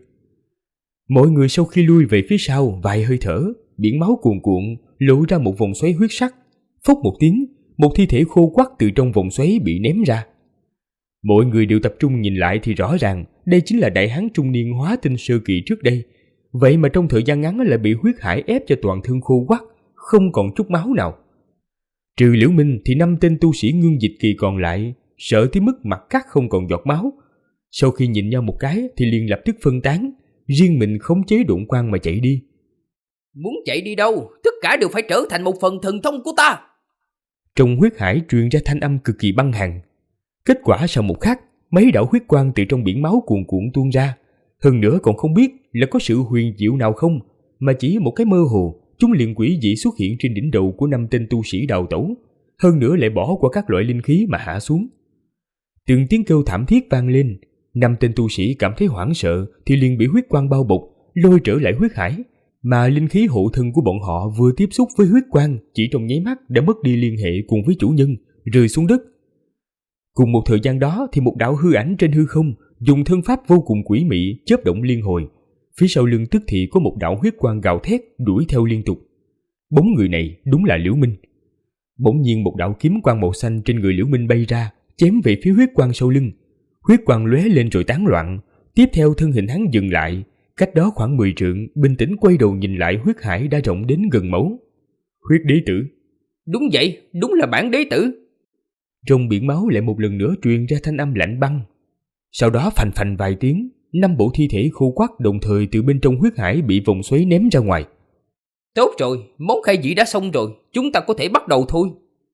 Mọi người sau khi lui về phía sau vài hơi thở, biển máu cuồn cuộn lộ ra một vòng xoáy huyết sắc. Phốc một tiếng, một thi thể khô quắt từ trong vòng xoáy bị ném ra. Mọi người đều tập trung nhìn lại thì rõ ràng đây chính là đại hán trung niên hóa tinh sơ kỳ trước đây. Vậy mà trong thời gian ngắn lại bị huyết hải ép cho toàn thân khô quắt, không còn chút máu nào. Trừ Liễu Minh thì 5 tên tu sĩ ngưng dịch kỳ còn lại sợ tới mức mặt cắt không còn giọt máu. Sau khi nhìn nhau một cái thì liền lập tức phân tán, riêng mình khống chế độn quang mà chạy đi. Muốn chạy đi đâu? Tất cả đều phải trở thành một phần thần thông của ta. Trong huyết hải truyền ra thanh âm cực kỳ băng hàn. Kết quả sau một khắc, mấy đạo huyết quang từ trong biển máu cuồn cuộn tuôn ra. Hơn nữa còn không biết là có sự huyền diệu nào không, mà chỉ một cái mơ hồ, chúng liền quỷ dị xuất hiện trên đỉnh đầu của 5 tên tu sĩ đào tẩu, hơn nữa lại bỏ qua các loại linh khí mà hạ xuống. Từng tiếng kêu thảm thiết vang lên. 5 tên tu sĩ cảm thấy hoảng sợ thì liền bị huyết quang bao bọc, lôi trở lại huyết hải. Mà linh khí hộ thân của bọn họ vừa tiếp xúc với huyết quang, chỉ trong nháy mắt đã mất đi liên hệ cùng với chủ nhân, rơi xuống đất. Cùng một thời gian đó thì một đạo hư ảnh trên hư không dùng thân pháp vô cùng quỷ mị chớp động liên hồi. Phía sau lưng tức thì có một đạo huyết quang gào thét đuổi theo liên tục. Bóng người này đúng là Liễu Minh. Bỗng nhiên một đạo kiếm quang màu xanh trên người Liễu Minh bay ra, chém về phía huyết quang sau lưng. Huyết quang lóe lên rồi tán loạn. Tiếp theo thân hình hắn dừng lại, cách đó khoảng 10 trượng, bình tĩnh quay đầu nhìn lại huyết hải đã rộng đến gần mẫu. Huyết đế tử. Đúng vậy, đúng là bản đế tử. Trong biển máu lại một lần nữa truyền ra thanh âm lạnh băng. Sau đó phành phành vài tiếng, 5 bộ thi thể khô quắt đồng thời từ bên trong huyết hải bị vòng xoáy ném ra ngoài. Tốt rồi, món khai vị đã xong rồi, chúng ta có thể bắt đầu thôi.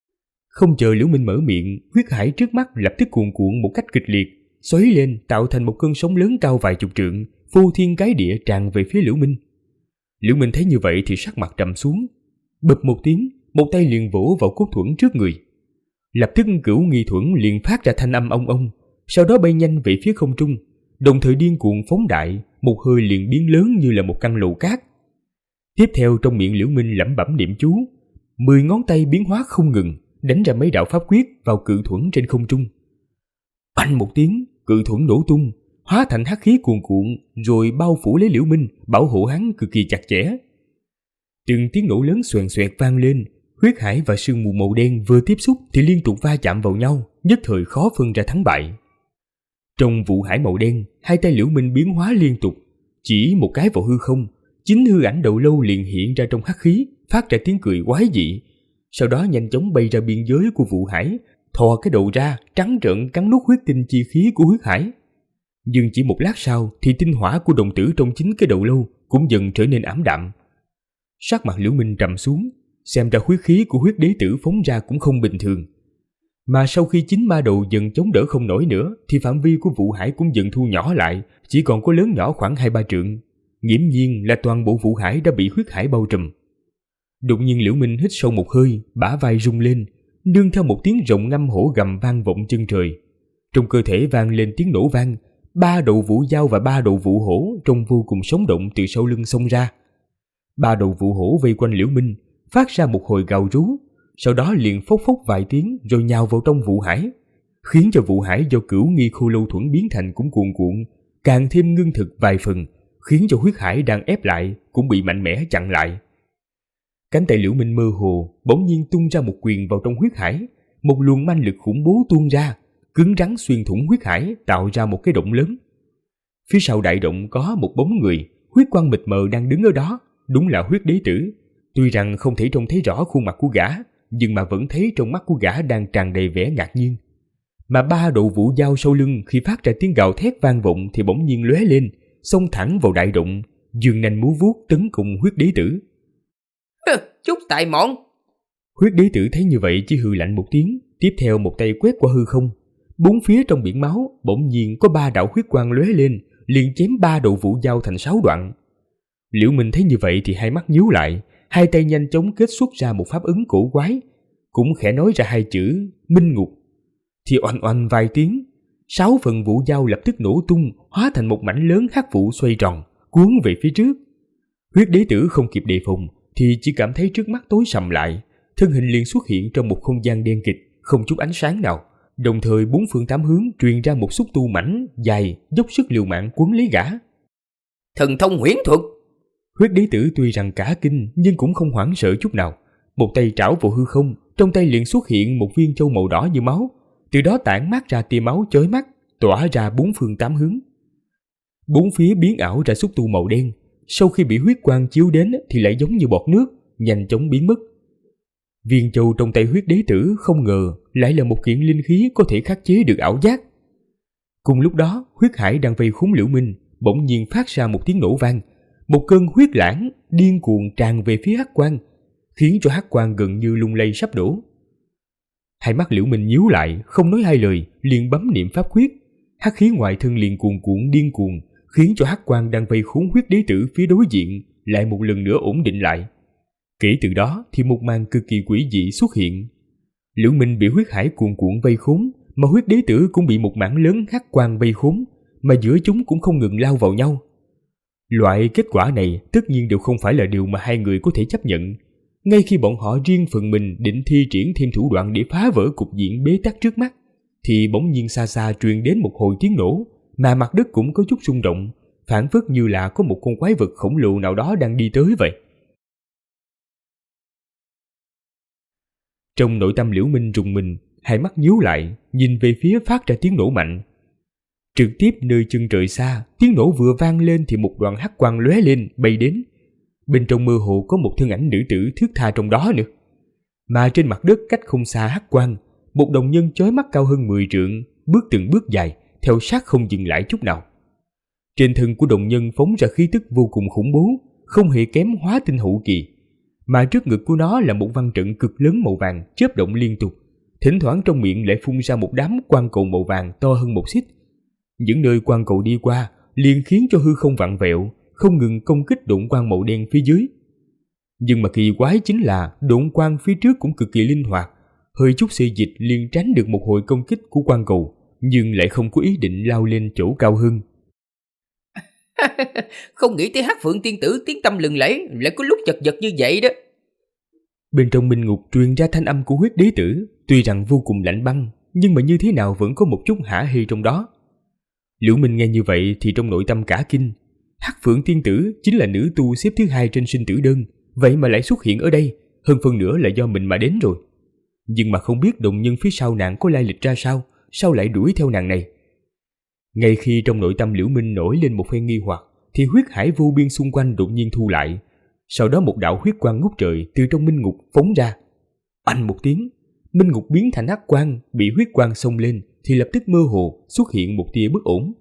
Không chờ Liễu Minh mở miệng, huyết hải trước mắt lập tức cuồn cuộn một cách kịch liệt, xoáy lên tạo thành một cơn sóng lớn cao vài chục trượng, phô thiên cái địa tràn về phía Liễu Minh. Liễu Minh thấy như vậy thì sắc mặt trầm xuống, bụp một tiếng, một tay liền vỗ vào cốt thuẫn trước người. Lập tức Cửu Nghi thuẫn liền phát ra thanh âm ong ong, sau đó bay nhanh về phía không trung, đồng thời điên cuồng phóng đại, một hơi liền biến lớn như là một căn lầu cát. Tiếp theo trong miệng Liễu Minh lẩm bẩm niệm chú, 10 ngón tay biến hóa không ngừng, đánh ra mấy đạo pháp quyết vào cự thuẫn trên không trung. Oanh một tiếng, cự thuẫn nổ tung, hóa thành hắc khí cuồn cuộn, rồi bao phủ lấy Liễu Minh, bảo hộ hắn cực kỳ chặt chẽ. Từng tiếng nổ lớn xoèn xoẹt vang lên, huyết hải và sương mù màu đen vừa tiếp xúc thì liên tục va chạm vào nhau, nhất thời khó phân ra thắng bại. Trong vụ hải màu đen, hai tay Liễu Minh biến hóa liên tục, chỉ một cái vào hư không, chính hư ảnh đầu lâu liền hiện ra trong hắc khí, phát ra tiếng cười quái dị. Sau đó nhanh chóng bay ra biên giới của vụ hải, thò cái đầu ra, trắng trợn cắn nuốt huyết tinh chi khí của huyết hải. Nhưng chỉ một lát sau thì tinh hỏa của đồng tử trong chính cái đầu lâu cũng dần trở nên ảm đạm. Sắc mặt Liễu Minh trầm xuống, xem ra huyết khí của huyết đế tử phóng ra cũng không bình thường. Mà sau khi chính ma đầu dần chống đỡ không nổi nữa thì phạm vi của vụ hải cũng dần thu nhỏ lại, chỉ còn có lớn nhỏ khoảng 2-3 trượng. Nghiễm nhiên là toàn bộ vụ hải đã bị huyết hải bao trùm. Đột nhiên Liễu Minh hít sâu một hơi, bả vai rung lên, nương theo một tiếng rồng ngâm hổ gầm vang vọng chân trời. Trong cơ thể vang lên tiếng nổ vang, 3 đầu vũ dao và 3 đầu vũ hổ trông vô cùng sống động từ sau lưng xông ra. 3 đầu vũ hổ vây quanh Liễu Minh, phát ra một hồi gào rú, sau đó liền phốc phốc vài tiếng rồi nhào vào trong vụ hải, khiến cho vụ hải do Cửu Nghi Khô Lâu thuẫn biến thành cũng cuồn cuộn, càng thêm ngưng thực vài phần, khiến cho huyết hải đang ép lại cũng bị mạnh mẽ chặn lại. Cánh tay Liễu Minh mơ hồ bỗng nhiên tung ra một quyền vào trong huyết hải, một luồng manh lực khủng bố tuôn ra, cứng rắn xuyên thủng huyết hải, tạo ra một cái động lớn. Phía sau đại động có một bóng người, huyết quang mịt mờ đang đứng ở đó, đúng là huyết đế tử. Tuy rằng không thể trông thấy rõ khuôn mặt của gã, nhưng mà vẫn thấy trong mắt của gã đang tràn đầy vẻ ngạc nhiên. Mà 3 đầu vũ dao sau lưng khi phát ra tiếng gào thét vang vọng thì bỗng nhiên lóe lên, xông thẳng vào đại động, giương nanh múa vuốt tấn công huyết đế tử. Chút tài mọn. Huyết đế tử thấy như vậy chỉ hừ lạnh một tiếng, tiếp theo một tay quét qua hư không. 4 phía trong biển máu bỗng nhiên có 3 đạo huyết quang lóe lên, liền chém 3 đầu vũ dao thành 6 đoạn. Liễu Minh thấy như vậy thì hai mắt nhíu lại, hai tay nhanh chóng kết xuất ra một pháp ứng cổ quái, cũng khẽ nói ra 2 chữ Minh Ngục. Thì oanh oanh vài tiếng, 6 phần vũ dao lập tức nổ tung, hóa thành một mảnh lớn hắc vụ xoay tròn, cuốn về phía trước. Huyết đế tử không kịp đề phòng thì chỉ cảm thấy trước mắt tối sầm lại, thân hình liền xuất hiện trong một không gian đen kịt, không chút ánh sáng nào. Đồng thời 4 phương 8 hướng truyền ra một xúc tu mảnh dài, dốc sức liều mạng quấn lấy gã. Thần thông huyễn thuật. Huyết đế tử tuy rằng cả kinh nhưng cũng không hoảng sợ chút nào, một tay trảo vào hư không, trong tay liền xuất hiện một viên châu màu đỏ như máu, từ đó tản mát ra tia máu chói mắt, tỏa ra 4 phương 8 hướng. 4 phía biến ảo ra xúc tu màu đen, sau khi bị huyết quang chiếu đến thì lại giống như bọt nước, nhanh chóng biến mất. Viên châu trong tay huyết đế tử không ngờ lại là một kiện linh khí có thể khắc chế được ảo giác. Cùng lúc đó, huyết hải đang vây khốn Liễu Minh bỗng nhiên phát ra một tiếng nổ vang, một cơn huyết lãng điên cuồng tràn về phía hắc quang, khiến cho hắc quang gần như lung lay sắp đổ. Hai mắt Liễu Minh nhíu lại, không nói hai lời, liền bấm niệm pháp quyết, hắc khí ngoài thân liền cuồn cuộn điên cuồng, khiến cho hắc quang đang vây khốn huyết đế tử phía đối diện lại một lần nữa ổn định lại. Kể từ đó thì một màn cực kỳ quỷ dị xuất hiện. Liễu Minh bị huyết hải cuồn cuộn vây khốn, mà huyết đế tử cũng bị một mảng lớn hắc quang vây khốn, mà giữa chúng cũng không ngừng lao vào nhau. Loại kết quả này tất nhiên đều không phải là điều mà hai người có thể chấp nhận. Ngay khi bọn họ riêng phần mình định thi triển thêm thủ đoạn để phá vỡ cục diện bế tắc trước mắt, thì bỗng nhiên xa xa truyền đến một hồi tiếng nổ, mà mặt đất cũng có chút rung động, phảng phất như là có một con quái vật khổng lồ nào đó đang đi tới vậy. Trong nội tâm Liễu Minh rùng mình, hai mắt nhíu lại, nhìn về phía phát ra tiếng nổ mạnh. Trực tiếp nơi chân trời xa, tiếng nổ vừa vang lên thì một đoàn hắc quang lóe lên bay đến. Bên trong mơ hồ có một thân ảnh nữ tử thướt tha trong đó nữa. Mà trên mặt đất cách không xa hắc quang, một đồng nhân chói mắt cao hơn 10 trượng, bước từng bước dài, theo sát không dừng lại chút nào. Trên thân của đồng nhân phóng ra khí tức vô cùng khủng bố, không hề kém hóa tinh hậu kỳ. Mà trước ngực của nó là một văn trận cực lớn màu vàng chớp động liên tục, thỉnh thoảng trong miệng lại phun ra một đám quang cầu màu vàng to hơn một xích. Những nơi quang cầu đi qua liền khiến cho hư không vặn vẹo, không ngừng công kích độn quang màu đen phía dưới. Nhưng mà kỳ quái chính là độn quang phía trước cũng cực kỳ linh hoạt, hơi chút xê dịch liền tránh được một hồi công kích của quang cầu, nhưng lại không có ý định lao lên chỗ cao hơn. Không nghĩ tới Hắc Phượng tiên tử tiếng tâm lừng lẫy lại có lúc chật vật như vậy đó. Bên trong minh ngục truyền ra thanh âm của huyết đế tử, tuy rằng vô cùng lạnh băng, nhưng mà như thế nào vẫn có một chút hả hê trong đó. Liễu Minh nghe như vậy thì trong nội tâm cả kinh. Hắc Phượng tiên tử chính là nữ tu xếp thứ 2 trên sinh tử đơn, vậy mà lại xuất hiện ở đây, hơn phần nữa là do mình mà đến rồi. Nhưng mà không biết đồng nhân phía sau nàng có lai lịch ra sao lại đuổi theo nàng này. Ngay khi trong nội tâm Liễu Minh nổi lên một phen nghi hoặc, thì huyết hải vô biên xung quanh đột nhiên thu lại. Sau đó một đạo huyết quang ngút trời từ trong minh ngục phóng ra. Oanh một tiếng, minh ngục biến thành hắc quang, bị huyết quang xông lên thì lập tức mơ hồ xuất hiện một tia bất ổn.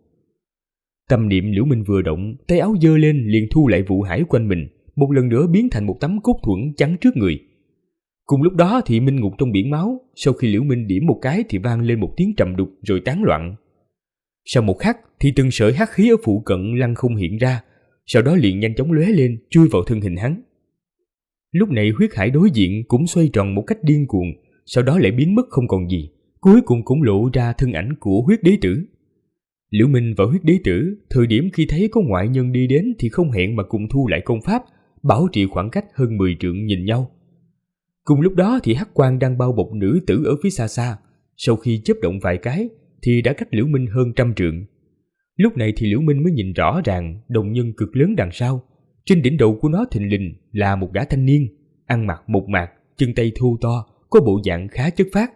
Tâm niệm Liễu Minh vừa động, tay áo giơ lên liền thu lại vụ hải quanh mình, một lần nữa biến thành một tấm cốt thuẫn chắn trước người. Cùng lúc đó thì minh ngục trong biển máu, sau khi Liễu Minh điểm một cái thì vang lên một tiếng trầm đục rồi tán loạn. Sau một khắc thì từng sợi hắc khí ở phụ cận lăng không hiện ra, sau đó liền nhanh chóng lóe lên chui vào thân hình hắn. Lúc này huyết hải đối diện cũng xoay tròn một cách điên cuồng, sau đó lại biến mất không còn gì, cuối cùng cũng lộ ra thân ảnh của huyết đế tử. Liễu Minh và huyết đế tử thời điểm khi thấy có ngoại nhân đi đến thì không hẹn mà cùng thu lại công pháp, bảo trì khoảng cách hơn 10 trượng nhìn nhau. Cùng lúc đó thì hắc quang đang bao bọc nữ tử ở phía xa xa, sau khi chớp động vài cái thì đã cách Liễu Minh hơn 100 trượng. Lúc này thì Liễu Minh mới nhìn rõ ràng đồng nhân cực lớn đằng sau. Trên đỉnh đầu của nó thình lình là một gã thanh niên, ăn mặc mộc mạc, chân tay thô to, có bộ dạng khá chất phác.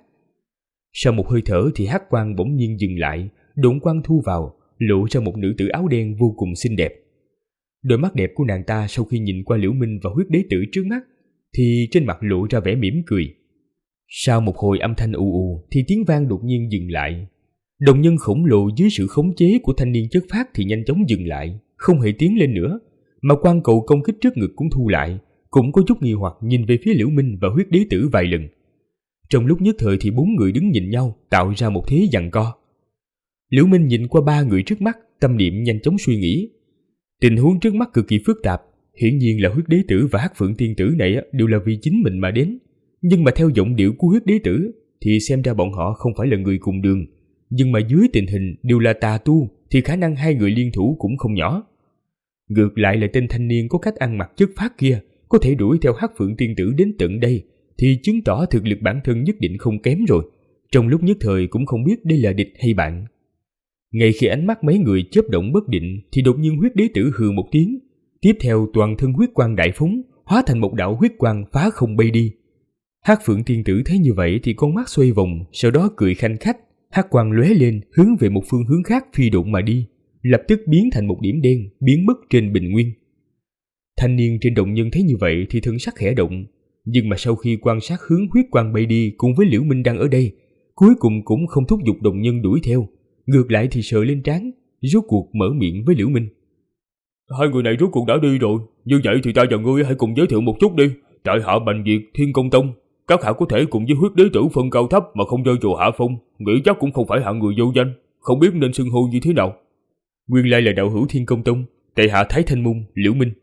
Sau một hơi thở thì hắc quang bỗng nhiên dừng lại, độn quang thu vào, lộ ra một nữ tử áo đen vô cùng xinh đẹp. Đôi mắt đẹp của nàng ta sau khi nhìn qua Liễu Minh và huyết đế tử trước mắt thì trên mặt lộ ra vẻ mỉm cười. Sau một hồi âm thanh ù ù thì tiếng vang đột nhiên dừng lại. Đồng nhân khổng lồ dưới sự khống chế của thanh niên chất phác thì nhanh chóng dừng lại, không hề tiến lên nữa, mà quang cầu công kích trước ngực cũng thu lại, cũng có chút nghi hoặc nhìn về phía Liễu Minh và huyết đế tử vài lần. Trong lúc nhất thời thì 4 người đứng nhìn nhau, tạo ra một thế giằng co. Liễu Minh nhìn qua 3 người trước mắt, tâm niệm nhanh chóng suy nghĩ. Tình huống trước mắt cực kỳ phức tạp, hiển nhiên là huyết đế tử và Hắc Phượng tiên tử này đều là vì chính mình mà đến, nhưng mà theo giọng điệu của huyết đế tử thì xem ra bọn họ không phải là người cùng đường, nhưng mà dưới tình hình đều là tà tu thì khả năng hai người liên thủ cũng không nhỏ. Ngược lại là tên thanh niên có cách ăn mặc chất phác kia có thể đuổi theo Hắc Phượng tiên tử đến tận đây thì chứng tỏ thực lực bản thân nhất định không kém rồi. Trong lúc nhất thời cũng không biết đây là địch hay bạn. Ngay khi ánh mắt mấy người chớp động bất định thì đột nhiên huyết đế tử hừ một tiếng, tiếp theo toàn thân huyết quang đại phóng, hóa thành một đạo huyết quang phá không bay đi. Hắc Phượng tiên tử thấy như vậy thì con mắt xoay vòng, sau đó cười khanh khách, hắc quang lóe lên hướng về một phương hướng khác phi độn mà đi, lập tức biến thành một điểm đen biến mất trên bình nguyên. Thanh niên trên đồng nhân thấy như vậy thì thân sắc khẽ động, nhưng mà sau khi quan sát hướng huyết quang bay đi cùng với Liễu Minh đang ở đây, cuối cùng cũng không thúc giục đồng nhân đuổi theo, ngược lại thì sờ lên trán, rốt cuộc mở miệng với Liễu Minh. Hai người này rốt cuộc đã đi rồi, như vậy thì ta và ngươi hãy cùng giới thiệu một chút đi. Tại hạ Bành Việt, Thiên Công Tông, các hạ có thể cùng với huyết đế tử phân cao thấp mà không rơi vào hạ phong, nghĩ chắc cũng không phải hạng người vô danh, không biết nên xưng hô như thế nào. Nguyên lai là đạo hữu Thiên Công Tông, tại hạ Thái Thanh Môn, Liễu Minh.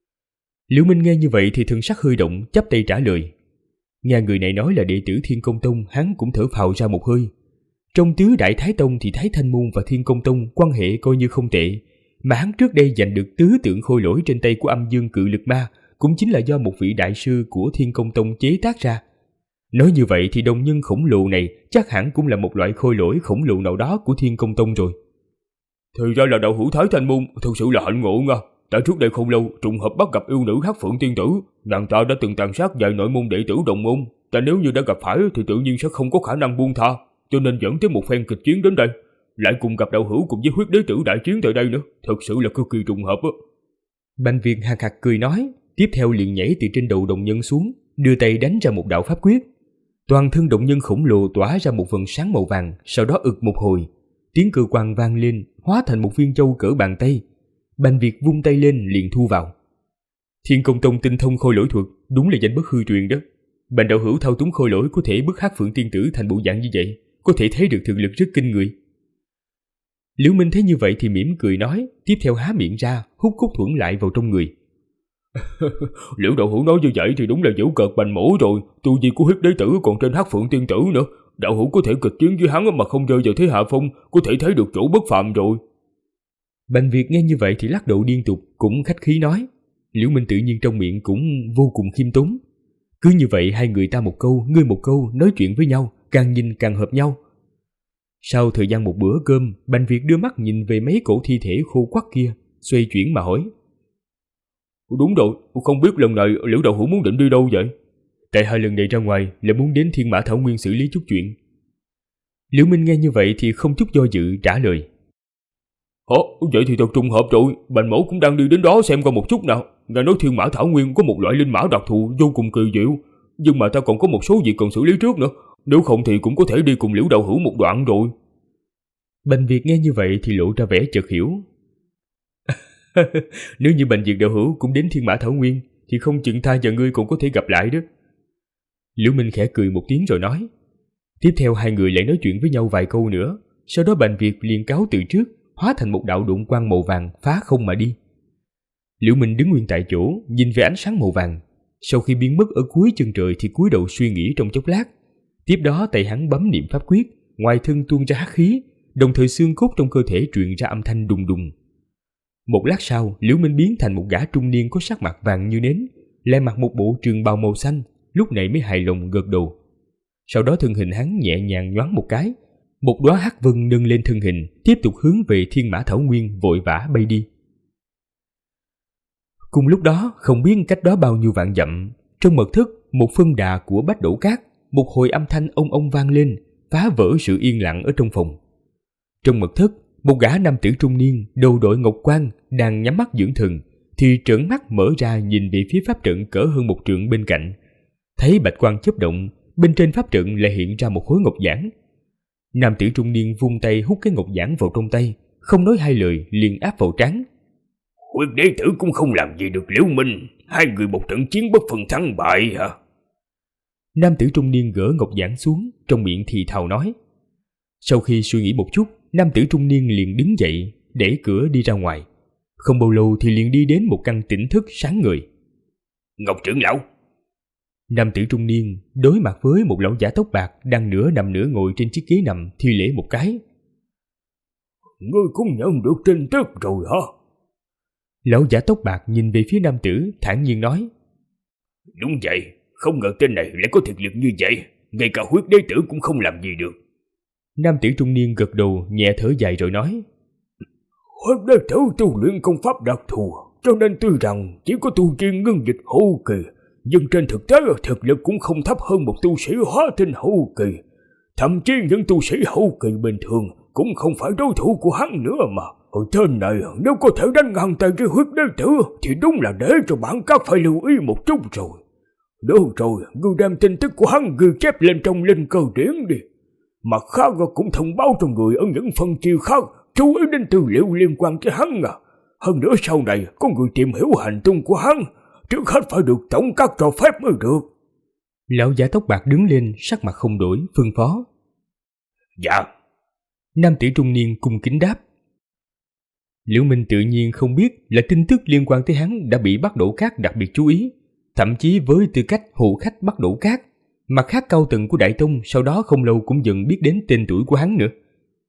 Liễu Minh nghe như vậy thì thân sắc hơi động, chắp tay trả lời. Nghe người này nói là đệ tử Thiên Công Tông, hắn cũng thở phào ra một hơi. Trong tứ đại Thái Tông thì Thái Thanh Môn và Thiên Công Tông quan hệ coi như không tệ, mà hắn trước đây giành được tứ tượng khôi lỗi trên tay của Âm Dương Cự Lực Ma cũng chính là do một vị đại sư của Thiên Công Tông chế tác ra. Nói như vậy thì đồng nhân khổng lồ này chắc hẳn cũng là một loại khôi lỗi khổng lồ nào đó của Thiên Công Tông rồi. Thì ra là đạo hữu Thái Thanh Môn, thực sự là hạnh ngộ nha. Tại trước đây không lâu, trùng hợp bắt gặp yêu nữ Hắc Phượng Tiên Tử, nàng ta đã từng tàn sát vài nội môn đệ tử đồng môn. Ta nếu như đã gặp phải thì tự nhiên sẽ không có khả năng buông tha, cho nên dẫn tới một phen kịch chiến đến đây. Lại cùng gặp đạo hữu cùng với huyết đế tử đại chiến tại đây nữa, thật sự là cực kỳ trùng hợp á. Bành Việt hạc hạc cười nói, tiếp theo liền nhảy từ trên đầu đồng nhân xuống, đưa tay đánh ra một đạo pháp quyết. Toàn thân động nhân khổng lồ tỏa ra một vầng sáng màu vàng, sau đó ực một hồi, tiếng cơ quan vang lên, hóa thành một viên châu cỡ bàn tay. Bành Việt vung tay lên liền thu vào. Thiên Công Tông tinh thông khôi lỗi thuật, đúng là danh bất hư truyền đó. Bành đạo hữu thao túng khôi lỗi có thể bức Hắc Phượng Tiên Tử thành bộ dạng như vậy, có thể thấy được thực lực rất kinh người. Liễu Minh thấy như vậy thì mỉm cười nói, tiếp theo há miệng ra, hút cốt thuẫn lại vào trong người. Liễu đạo hữu nói như vậy thì đúng là giễu cợt Bành mỗ rồi, tu vi của huyết đế tử còn trên Hắc Phượng Tiên Tử nữa. Đạo hữu có thể kịch chiến với hắn mà không rơi vào thế hạ phong, có thể thấy được chỗ bất phàm rồi. Bành Việt nghe như vậy thì lắc đầu liên tục, cũng khách khí nói. Liễu Minh tự nhiên trong miệng cũng vô cùng khiêm tốn. Cứ như vậy hai người ta một câu, ngươi một câu, nói chuyện với nhau, càng nhìn càng hợp nhau. Sau thời gian một bữa cơm, Bành Việt đưa mắt nhìn về mấy cổ thi thể khô quắc kia, xoay chuyển mà hỏi. Đúng rồi, không biết lần này Liễu đạo hữu muốn định đi đâu vậy? Tại hai lần này ra ngoài là muốn đến Thiên Mã Thảo Nguyên xử lý chút chuyện. Liễu Minh nghe như vậy thì không chút do dự trả lời. Vậy thì thật trùng hợp rồi, Bành mẫu cũng đang đi đến đó xem coi một chút nào. Nghe nói Thiên Mã Thảo Nguyên có một loại linh mã đặc thù vô cùng kỳ diệu, nhưng mà ta còn có một số việc cần xử lý trước nữa, nếu không thì cũng có thể đi cùng Liễu đạo hữu một đoạn rồi. Bành Việt nghe như vậy thì lộ ra vẻ chợt hiểu. Nếu như Bành Việt đạo hữu cũng đến Thiên Mã Thảo Nguyên thì không chừng ta và ngươi cũng có thể gặp lại đó. Liễu Minh khẽ cười một tiếng rồi nói. Tiếp theo hai người lại nói chuyện với nhau vài câu nữa, sau đó Bành Việt liền cáo từ trước, hóa thành một đạo độn quang màu vàng phá không mà đi. Liễu Minh đứng nguyên tại chỗ, nhìn về ánh sáng màu vàng. Sau khi biến mất ở cuối chân trời thì cúi đầu suy nghĩ trong chốc lát. Tiếp đó tay hắn bấm niệm pháp quyết, ngoài thân tuôn ra hắc khí, đồng thời xương cốt trong cơ thể truyền ra âm thanh đùng đùng. Một lát sau, Liễu Minh biến thành một gã trung niên có sắc mặt vàng như nến, lại mặc một bộ trường bào màu xanh, lúc này mới hài lòng gật đầu. Sau đó thân hình hắn nhẹ nhàng nhoáng một cái, một đóa hắc vân nâng lên thân hình, tiếp tục hướng về Thiên Mã Thảo Nguyên vội vã bay đi. Cùng lúc đó, không biết cách đó bao nhiêu vạn dặm, trong mật thất, một phân đà của Bách Đổ Cát, một hồi âm thanh ông ông vang lên, phá vỡ sự yên lặng ở trong phòng. Trong mật thất, một gã nam tử trung niên, đầu đội ngọc quan, đang nhắm mắt dưỡng thần, thì trợn mắt mở ra nhìn về phía pháp trận cỡ hơn một trượng bên cạnh. Thấy bạch quang chớp động, bên trên pháp trận lại hiện ra một khối ngọc giản. Nam tử trung niên vung tay hút cái ngọc giản vào trong tay, không nói hai lời liền áp vào trán. Huyết đế tử cũng không làm gì được Liễu Minh, hai người một trận chiến bất phân thắng bại hả? Nam tử trung niên gỡ ngọc giản xuống, trong miệng thì thào nói. Sau khi suy nghĩ một chút, nam tử trung niên liền đứng dậy, đẩy cửa đi ra ngoài. Không bao lâu thì liền đi đến một căn tỉnh thất sáng ngời. Ngọc trưởng lão. Nam tử trung niên đối mặt với một lão giả tóc bạc đang nửa nằm nửa ngồi trên chiếc ghế nằm, thi lễ một cái. Ngươi cũng nhận được tin tức rồi hả? Lão giả tóc bạc nhìn về phía nam tử, thản nhiên nói. Đúng vậy, không ngờ tên này lại có thực lực như vậy, ngay cả huyết đế tử cũng không làm gì được. Nam tử trung niên gật đầu, nhẹ thở dài rồi nói. Huyết đế tử tu luyện công pháp đặc thù, cho nên tuy rằng chỉ có tu vi ngưng dịch hậu kỳ, nhưng trên thực tế thực lực cũng không thấp hơn một tu sĩ hóa tinh hậu kỳ. Thậm chí những tu sĩ hậu kỳ bình thường cũng không phải đối thủ của hắn nữa mà. Ở trên này nếu có thể đánh ngang tay với huyết đế tử thì đúng là để cho bản các phải lưu ý một chút rồi. Được rồi, ngươi đem tin tức của hắn ghi chép lên trong linh cơ điển đi. Mặt khác cũng thông báo cho người ở những phân chia khác chú ý đến tư liệu liên quan tới hắn à. Hơn nữa sau này có người tìm hiểu hành tung của hắn, trước hết phải được tổng các cho phép mới được. Lão giả tóc bạc đứng lên, sắc mặt không đổi, phân phó. Dạ. Nam tử trung niên cung kính đáp. Liễu Minh tự nhiên không biết là tin tức liên quan tới hắn đã bị Bắc Đổ Cát đặc biệt chú ý, thậm chí với tư cách hộ khách Bắc Đổ Cát, Mặt khác cao tầng của Đại Tông sau đó không lâu cũng dần biết đến tên tuổi của hắn nữa.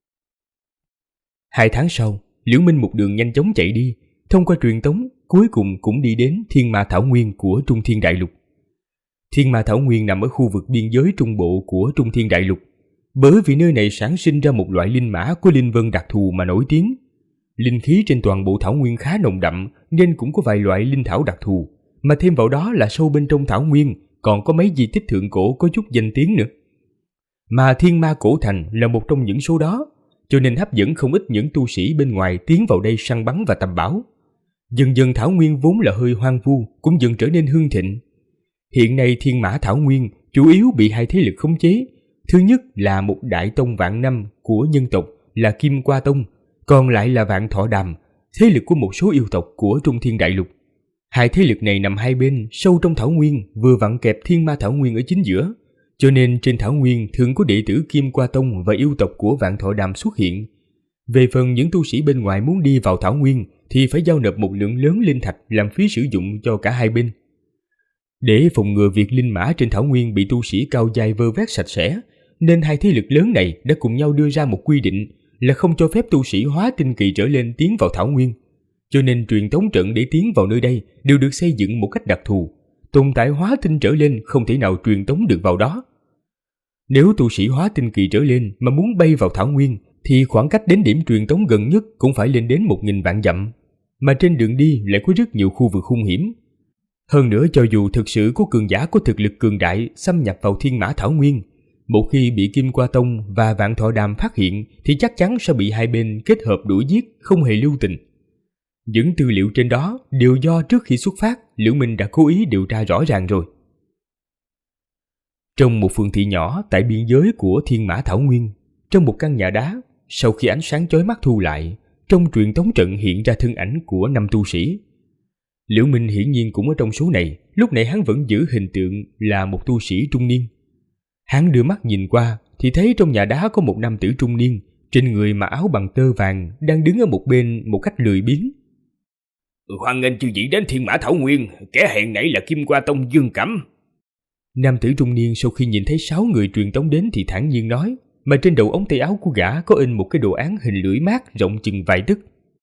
2 tháng sau, Liễu Minh một đường nhanh chóng chạy đi, thông qua truyền tống, cuối cùng cũng đi đến Thiên Ma Thảo Nguyên của Trung Thiên Đại Lục. Thiên Ma Thảo Nguyên nằm ở khu vực biên giới trung bộ của Trung Thiên Đại Lục, bởi vì nơi này sản sinh ra một loại linh mã có linh vân đặc thù mà nổi tiếng. Linh khí trên toàn bộ thảo nguyên khá nồng đậm nên cũng có vài loại linh thảo đặc thù, mà thêm vào đó là sâu bên trong thảo nguyên còn có mấy di tích thượng cổ có chút danh tiếng nữa. Mà Thiên Ma Cổ Thành là một trong những số đó, cho nên hấp dẫn không ít những tu sĩ bên ngoài tiến vào đây săn bắn và tầm bảo. Dần dần thảo nguyên vốn là hơi hoang vu cũng dần trở nên hưng thịnh. Hiện nay Thiên Mã Thảo Nguyên chủ yếu bị 2 thế lực khống chế. Thứ nhất là một đại tông vạn năm của nhân tộc là Kim Qua Tông, còn lại là Vạn Thọ Đàm, thế lực của một số yêu tộc của Trung Thiên Đại Lục. 2 thế lực này nằm hai bên sâu trong thảo nguyên, vừa vặn kẹp Thiên Ma Thảo Nguyên ở chính giữa, cho nên trên thảo nguyên thường có đệ tử Kim Qua Tông và yêu tộc của Vạn Thọ Đàm xuất hiện. Về phần những tu sĩ bên ngoài muốn đi vào thảo nguyên thì phải giao nộp một lượng lớn linh thạch làm phí sử dụng cho cả hai bên. Để phòng ngừa việc linh mã trên thảo nguyên bị tu sĩ cao giai vơ vét sạch sẽ, nên 2 thế lực lớn này đã cùng nhau đưa ra một quy định là không cho phép tu sĩ hóa tinh kỳ trở lên tiến vào thảo nguyên. Cho nên truyền tống trận để tiến vào nơi đây đều được xây dựng một cách đặc thù. Tồn tại hóa tinh trở lên không thể nào truyền tống được vào đó. Nếu tu sĩ hóa tinh kỳ trở lên mà muốn bay vào thảo nguyên thì khoảng cách đến điểm truyền tống gần nhất cũng phải lên đến 1000 vạn dặm, mà trên đường đi lại có rất nhiều khu vực hung hiểm. Hơn nữa, cho dù thực sự có cường giả có thực lực cường đại xâm nhập vào Thiên Mã Thảo Nguyên, một khi bị Kim Qua Tông và Vạn Thọ Đàm phát hiện thì chắc chắn sẽ bị hai bên kết hợp đuổi giết, không hề lưu tình. Những tư liệu trên đó đều do trước khi xuất phát Liễu Minh đã cố ý điều tra rõ ràng rồi. Trong một phường thị nhỏ tại biên giới của Thiên Mã Thảo Nguyên, trong một căn nhà đá, sau khi ánh sáng chói mắt thu lại, trong truyền tống trận hiện ra thân ảnh của 5 tu sĩ. Liễu Minh hiển nhiên cũng ở trong số này, lúc này hắn vẫn giữ hình tượng là một tu sĩ trung niên. Hắn đưa mắt nhìn qua thì thấy trong nhà đá có một nam tử trung niên, trên người mặc áo bằng tơ vàng, đang đứng ở một bên một cách lười biếng. Hoan nghênh chư vị đến Thiên Mã Thảo Nguyên, kẻ hẹn nãy là Kim Qua Tông Dương Cẩm. Nam tử trung niên sau khi nhìn thấy 6 người truyền tống đến thì thản nhiên nói, mà trên đầu ống tay áo của gã có in một cái đồ án hình lưỡi mát rộng chừng vài tấc.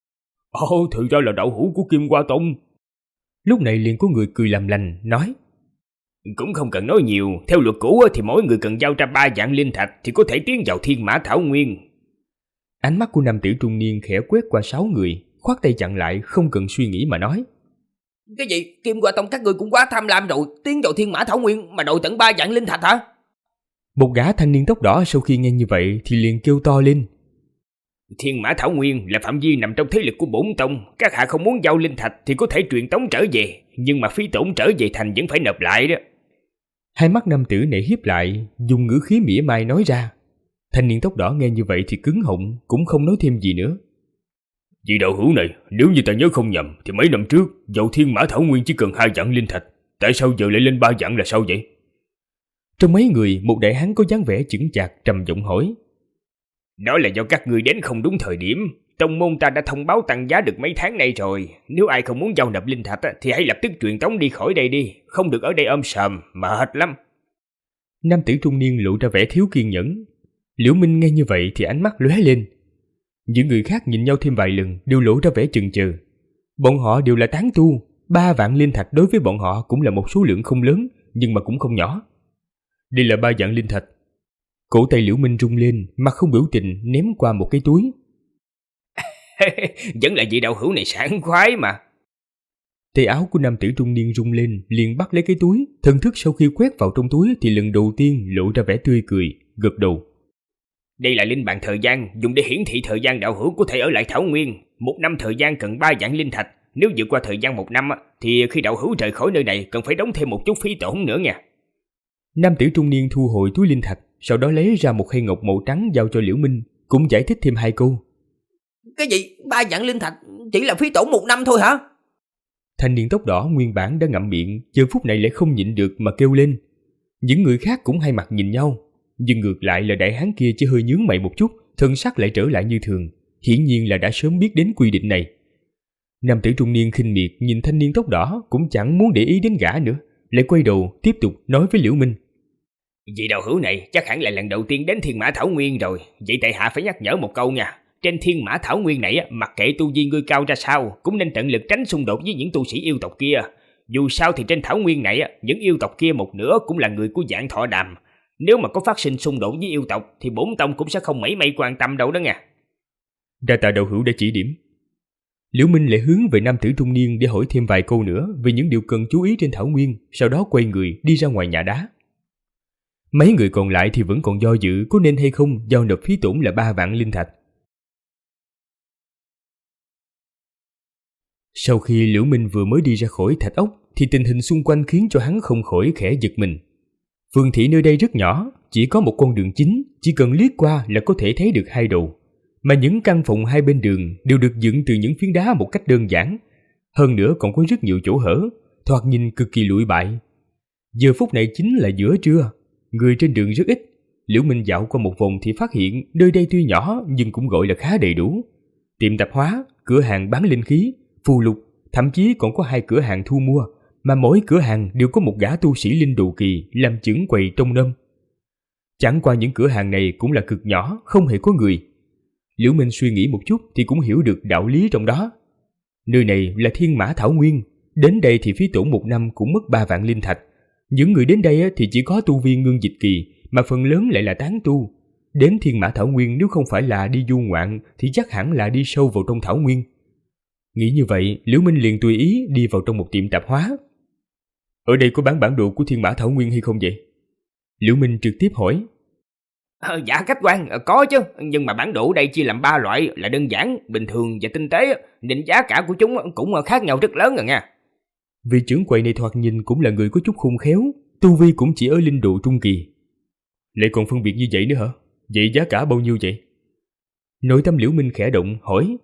Ồ, thì ra là đạo hữu của Kim Qua Tông. Lúc này liền có người cười làm lành nói, cũng không cần nói nhiều, theo luật cũ thì mỗi người cần giao ra 3 vạn linh thạch thì có thể tiến vào Thiên Mã Thảo Nguyên. Ánh mắt của nam tử trung niên khẽ quét qua 6 người, khoát tay chặn lại, không cần suy nghĩ mà nói, cái gì? Kim Qua Tông các ngươi cũng quá tham lam rồi, tiến vào Thiên Mã Thảo Nguyên mà đòi tận 3 vạn linh thạch hả? Một gã thanh niên tóc đỏ sau khi nghe như vậy thì liền kêu to lên, Thiên Mã Thảo Nguyên là phạm vi nằm trong thế lực của bổn tông, các hạ không muốn giao linh thạch thì có thể truyền tống trở về, nhưng mà phí tổn trở về thành vẫn phải nộp lại đó. Hai mắt nam tử này hiếp lại, dùng ngữ khí mỉa mai nói ra. Thanh niên tóc đỏ nghe như vậy thì cứng họng, cũng không nói thêm gì nữa. Vị đạo hữu này, nếu như ta nhớ không nhầm thì mấy năm trước vào Thiên Mã Thảo Nguyên chỉ cần 2 vạn linh thạch, tại sao giờ lại lên 3 vạn là sao vậy? Trong mấy người, một đại hán có dáng vẻ chững chạc trầm giọng hỏi, đó là do các ngươi đến không đúng thời điểm. Tông môn ta đã thông báo tăng giá được mấy tháng nay rồi, nếu ai không muốn giao nộp linh thạch thì hãy lập tức truyền tống đi khỏi đây đi, không được ở đây ôm sòm, mệt lắm. Nam tử trung niên lộ ra vẻ thiếu kiên nhẫn. Liễu Minh nghe như vậy thì ánh mắt lóe lên. Những người khác nhìn nhau thêm vài lần đều lộ ra vẻ chần chừ. Bọn họ đều là tán tu, 3 vạn linh thạch đối với bọn họ cũng là một số lượng không lớn, nhưng mà cũng không nhỏ. Đây là 3 vạn linh thạch. Cổ tay Liễu Minh rung lên, mặt không biểu tình ném qua một cái túi. Vẫn là vị đạo hữu này sảng khoái mà. Tay áo của nam tử trung niên rung lên, liền bắt lấy cái túi, thần thức sau khi quét vào trong túi thì lần đầu tiên lộ ra vẻ tươi cười, gật đầu. Đây là linh bàn thời gian, dùng để hiển thị thời gian đạo hữu có thể ở lại Thảo Nguyên. 1 năm thời gian cần 3 vạn linh thạch, nếu vượt qua thời gian 1 năm thì khi đạo hữu rời khỏi nơi này cần phải đóng thêm một chút phí tổn nữa nha. Nam tử trung niên thu hồi túi linh thạch, sau đó lấy ra một khay ngọc màu trắng giao cho Liễu Minh, cũng giải thích thêm 2 câu. Cái gì? 3 vạn linh thạch chỉ là phí tổn 1 năm thôi hả? Thanh niên tóc đỏ nguyên bản đã ngậm miệng, giờ phút này lại không nhịn được mà kêu lên. Những người khác cũng hai mặt nhìn nhau, nhưng ngược lại là đại hán kia chỉ hơi nhướng mày một chút, thân sắc lại trở lại như thường, hiển nhiên là đã sớm biết đến quy định này. Nam tử trung niên khinh miệt nhìn thanh niên tóc đỏ cũng chẳng muốn để ý đến gã nữa, lại quay đầu tiếp tục nói với Liễu Minh. Vị đạo hữu này chắc hẳn là lần đầu tiên đến Thiên Mã Thảo Nguyên rồi. Vậy tại hạ phải nhắc nhở một câu nha. Trên Thiên Mã Thảo Nguyên này, mặc kệ tu vi ngươi cao ra sao, cũng nên tận lực tránh xung đột với những tu sĩ yêu tộc kia. Dù sao thì trên Thảo Nguyên này, những yêu tộc kia một nửa cũng là người của Vạn Thọ Đàm. Nếu mà có phát sinh xung đột với yêu tộc thì bổn tông cũng sẽ không mảy may quan tâm đâu đó nha. Đa tạ đạo hữu đã chỉ điểm. Liễu Minh lại hướng về nam tử trung niên để hỏi thêm vài câu nữa về những điều cần chú ý trên Thảo Nguyên, sau đó quay người đi ra ngoài nhà đá. Mấy người còn lại thì vẫn còn do dự có nên hay không giao nộp phí tổn là 3 vạn linh thạch. Sau khi Liễu Minh vừa mới đi ra khỏi thạch ốc thì tình hình xung quanh khiến cho hắn không khỏi khẽ giật mình. Phường thị nơi đây rất nhỏ, chỉ có một con đường chính, chỉ cần liếc qua là có thể thấy được hai đầu. Mà những căn phòng hai bên đường đều được dựng từ những phiến đá một cách đơn giản. Hơn nữa còn có rất nhiều chỗ hở, thoạt nhìn cực kỳ lụi bại. Giờ phút này chính là giữa trưa, người trên đường rất ít. Liễu Minh dạo qua một vòng thì phát hiện nơi đây tuy nhỏ nhưng cũng gọi là khá đầy đủ. Tiệm tạp hóa, cửa hàng bán linh khí, phù lục, thậm chí còn có 2 cửa hàng thu mua, mà mỗi cửa hàng đều có một gã tu sĩ linh độ kỳ làm chững quầy trông nom. Chẳng qua những cửa hàng này cũng là cực nhỏ, không hề có người. Liễu Minh suy nghĩ một chút thì cũng hiểu được đạo lý trong đó. Nơi này là Thiên Mã Thảo Nguyên, đến đây thì phí tổn một năm cũng mất 3 vạn linh thạch. Những người đến đây thì chỉ có tu vi ngưng dịch kỳ, mà phần lớn lại là tán tu. Đến Thiên Mã Thảo Nguyên nếu không phải là đi du ngoạn thì chắc hẳn là đi sâu vào trong Thảo Nguyên. Nghĩ như vậy, Liễu Minh liền tùy ý đi vào trong một tiệm tạp hóa. Ở đây có bán bản đồ của Thiên Mã Thảo Nguyên hay không vậy? Liễu Minh trực tiếp hỏi. Dạ khách quan, có chứ, nhưng mà bản đồ ở đây chia làm 3 loại là đơn giản, bình thường và tinh tế, nên giá cả của chúng cũng khác nhau rất lớn rồi nha. Vị trưởng quầy này thoạt nhìn cũng là người có chút khôn khéo, tu vi cũng chỉ ở linh độ trung kỳ. Lại còn phân biệt như vậy nữa hả? Vậy giá cả bao nhiêu vậy? Nội tâm Liễu Minh khẽ động hỏi.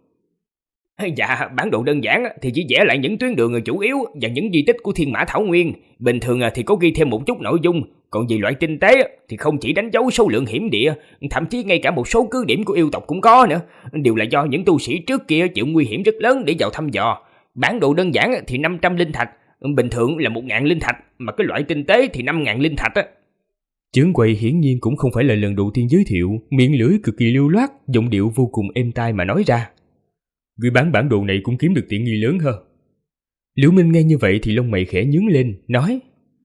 Dạ, bản đồ đơn giản thì chỉ vẽ lại những tuyến đường chủ yếu và những di tích của Thiên Mã Thảo Nguyên. Bình thường thì có ghi thêm một chút nội dung. Còn về loại tinh tế thì không chỉ đánh dấu số lượng hiểm địa, thậm chí ngay cả một số cứ điểm của yêu tộc cũng có nữa. Đều là do những tu sĩ trước kia chịu nguy hiểm rất lớn để vào thăm dò. Bản đồ đơn giản thì 500 linh thạch, bình thường là 1.000 linh thạch, mà cái loại tinh tế thì 5.000 linh thạch á. Trưởng quầy hiển nhiên cũng không phải là lần đầu tiên giới thiệu, miệng lưỡi cực kỳ lưu loát, giọng điệu vô cùng êm tai mà nói ra. Người bán bản đồ này cũng kiếm được tiện nghi lớn hơn. Liễu Minh nghe như vậy thì lông mày khẽ nhướng lên, nói.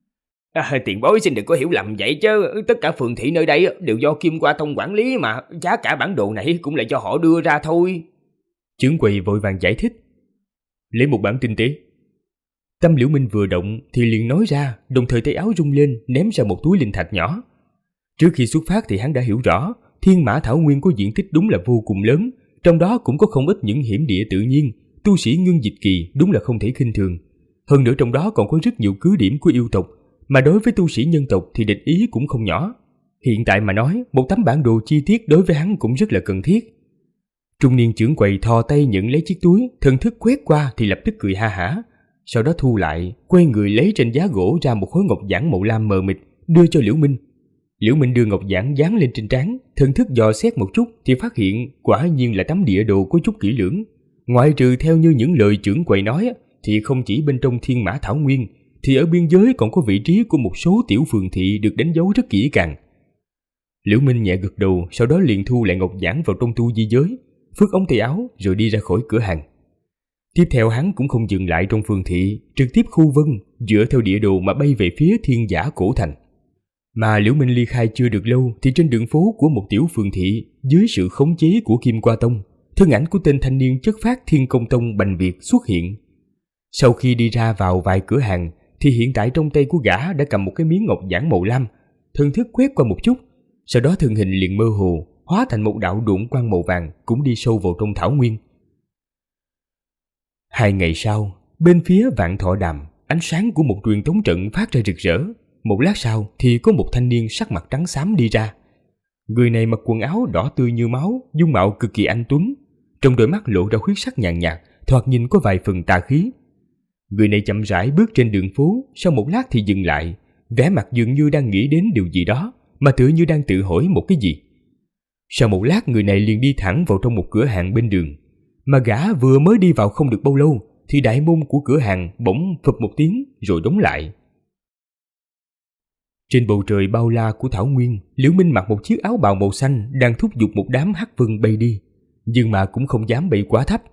Tiền bối xin đừng có hiểu lầm vậy chứ, tất cả phường thị nơi đây đều do Kim Qua Tông quản lý mà, giá cả bản đồ này cũng là do họ đưa ra thôi. Trưởng quầy vội vàng giải thích. Lấy một bản tinh tế. Tâm Liễu Minh vừa động thì liền nói ra, đồng thời tay áo rung lên ném ra một túi linh thạch nhỏ. Trước khi xuất phát thì hắn đã hiểu rõ, Thiên Mã Thảo Nguyên có diện tích đúng là vô cùng lớn, trong đó cũng có không ít những hiểm địa tự nhiên, tu sĩ ngưng dịch kỳ đúng là không thể khinh thường. Hơn nữa trong đó còn có rất nhiều cứ điểm của yêu tộc, mà đối với tu sĩ nhân tộc thì địch ý cũng không nhỏ. Hiện tại mà nói, một tấm bản đồ chi tiết đối với hắn cũng rất là cần thiết. Trung niên trưởng quầy thò tay nhận lấy chiếc túi, thần thức quét qua thì lập tức cười ha hả. Sau đó thu lại, quay người lấy trên giá gỗ ra một khối ngọc giản màu lam mờ mịt, đưa cho Liễu Minh. Liễu Minh đưa ngọc giản dán lên trên trán, thần thức dò xét một chút thì phát hiện quả nhiên là tấm địa đồ có chút kỹ lưỡng. Ngoại trừ theo như những lời trưởng quầy nói thì không chỉ bên trong Thiên Mã Thảo Nguyên, thì ở biên giới còn có vị trí của một số tiểu phường thị được đánh dấu rất kỹ càng. Liễu Minh nhẹ gật đầu, sau đó liền thu lại ngọc giản vào trong tu di giới, phất ống tay áo rồi đi ra khỏi cửa hàng. Tiếp theo hắn cũng không dừng lại trong phường thị, trực tiếp khu vân, dựa theo địa đồ mà bay về phía Thiên Giả Cổ Thành. Mà Liễu Minh ly khai chưa được lâu thì trên đường phố của một tiểu phường thị, dưới sự khống chế của Kim Qua Tông, thân ảnh của tên thanh niên chất phác Thiên Công Tông Bành Việt xuất hiện. Sau khi đi ra vào vài cửa hàng thì hiện tại trong tay của gã đã cầm một cái miếng ngọc giản màu lam, thần thức quét qua một chút, sau đó thân hình liền mơ hồ, hóa thành một đạo độn quang màu vàng cũng đi sâu vào trong thảo nguyên. 2 ngày sau, bên phía Vạn Thọ Đàm, ánh sáng của một truyền tống trận phát ra rực rỡ. Một lát sau thì có một thanh niên sắc mặt trắng xám đi ra. Người này mặc quần áo đỏ tươi như máu, dung mạo cực kỳ anh tuấn, trong đôi mắt lộ ra huyết sắc nhàn nhạt, thoạt nhìn có vài phần tà khí. Người này chậm rãi bước trên đường phố, sau một lát thì dừng lại, vẻ mặt dường như đang nghĩ đến điều gì đó, mà tựa như đang tự hỏi một cái gì. Sau một lát người này liền đi thẳng vào trong một cửa hàng bên đường, mà gã vừa mới đi vào không được bao lâu thì đại môn của cửa hàng bỗng phập một tiếng rồi đóng lại. Trên bầu trời bao la của thảo nguyên, Liễu Minh mặc một chiếc áo bào màu xanh đang thúc giục một đám hắc vân bay đi, nhưng mà cũng không dám bay quá thấp.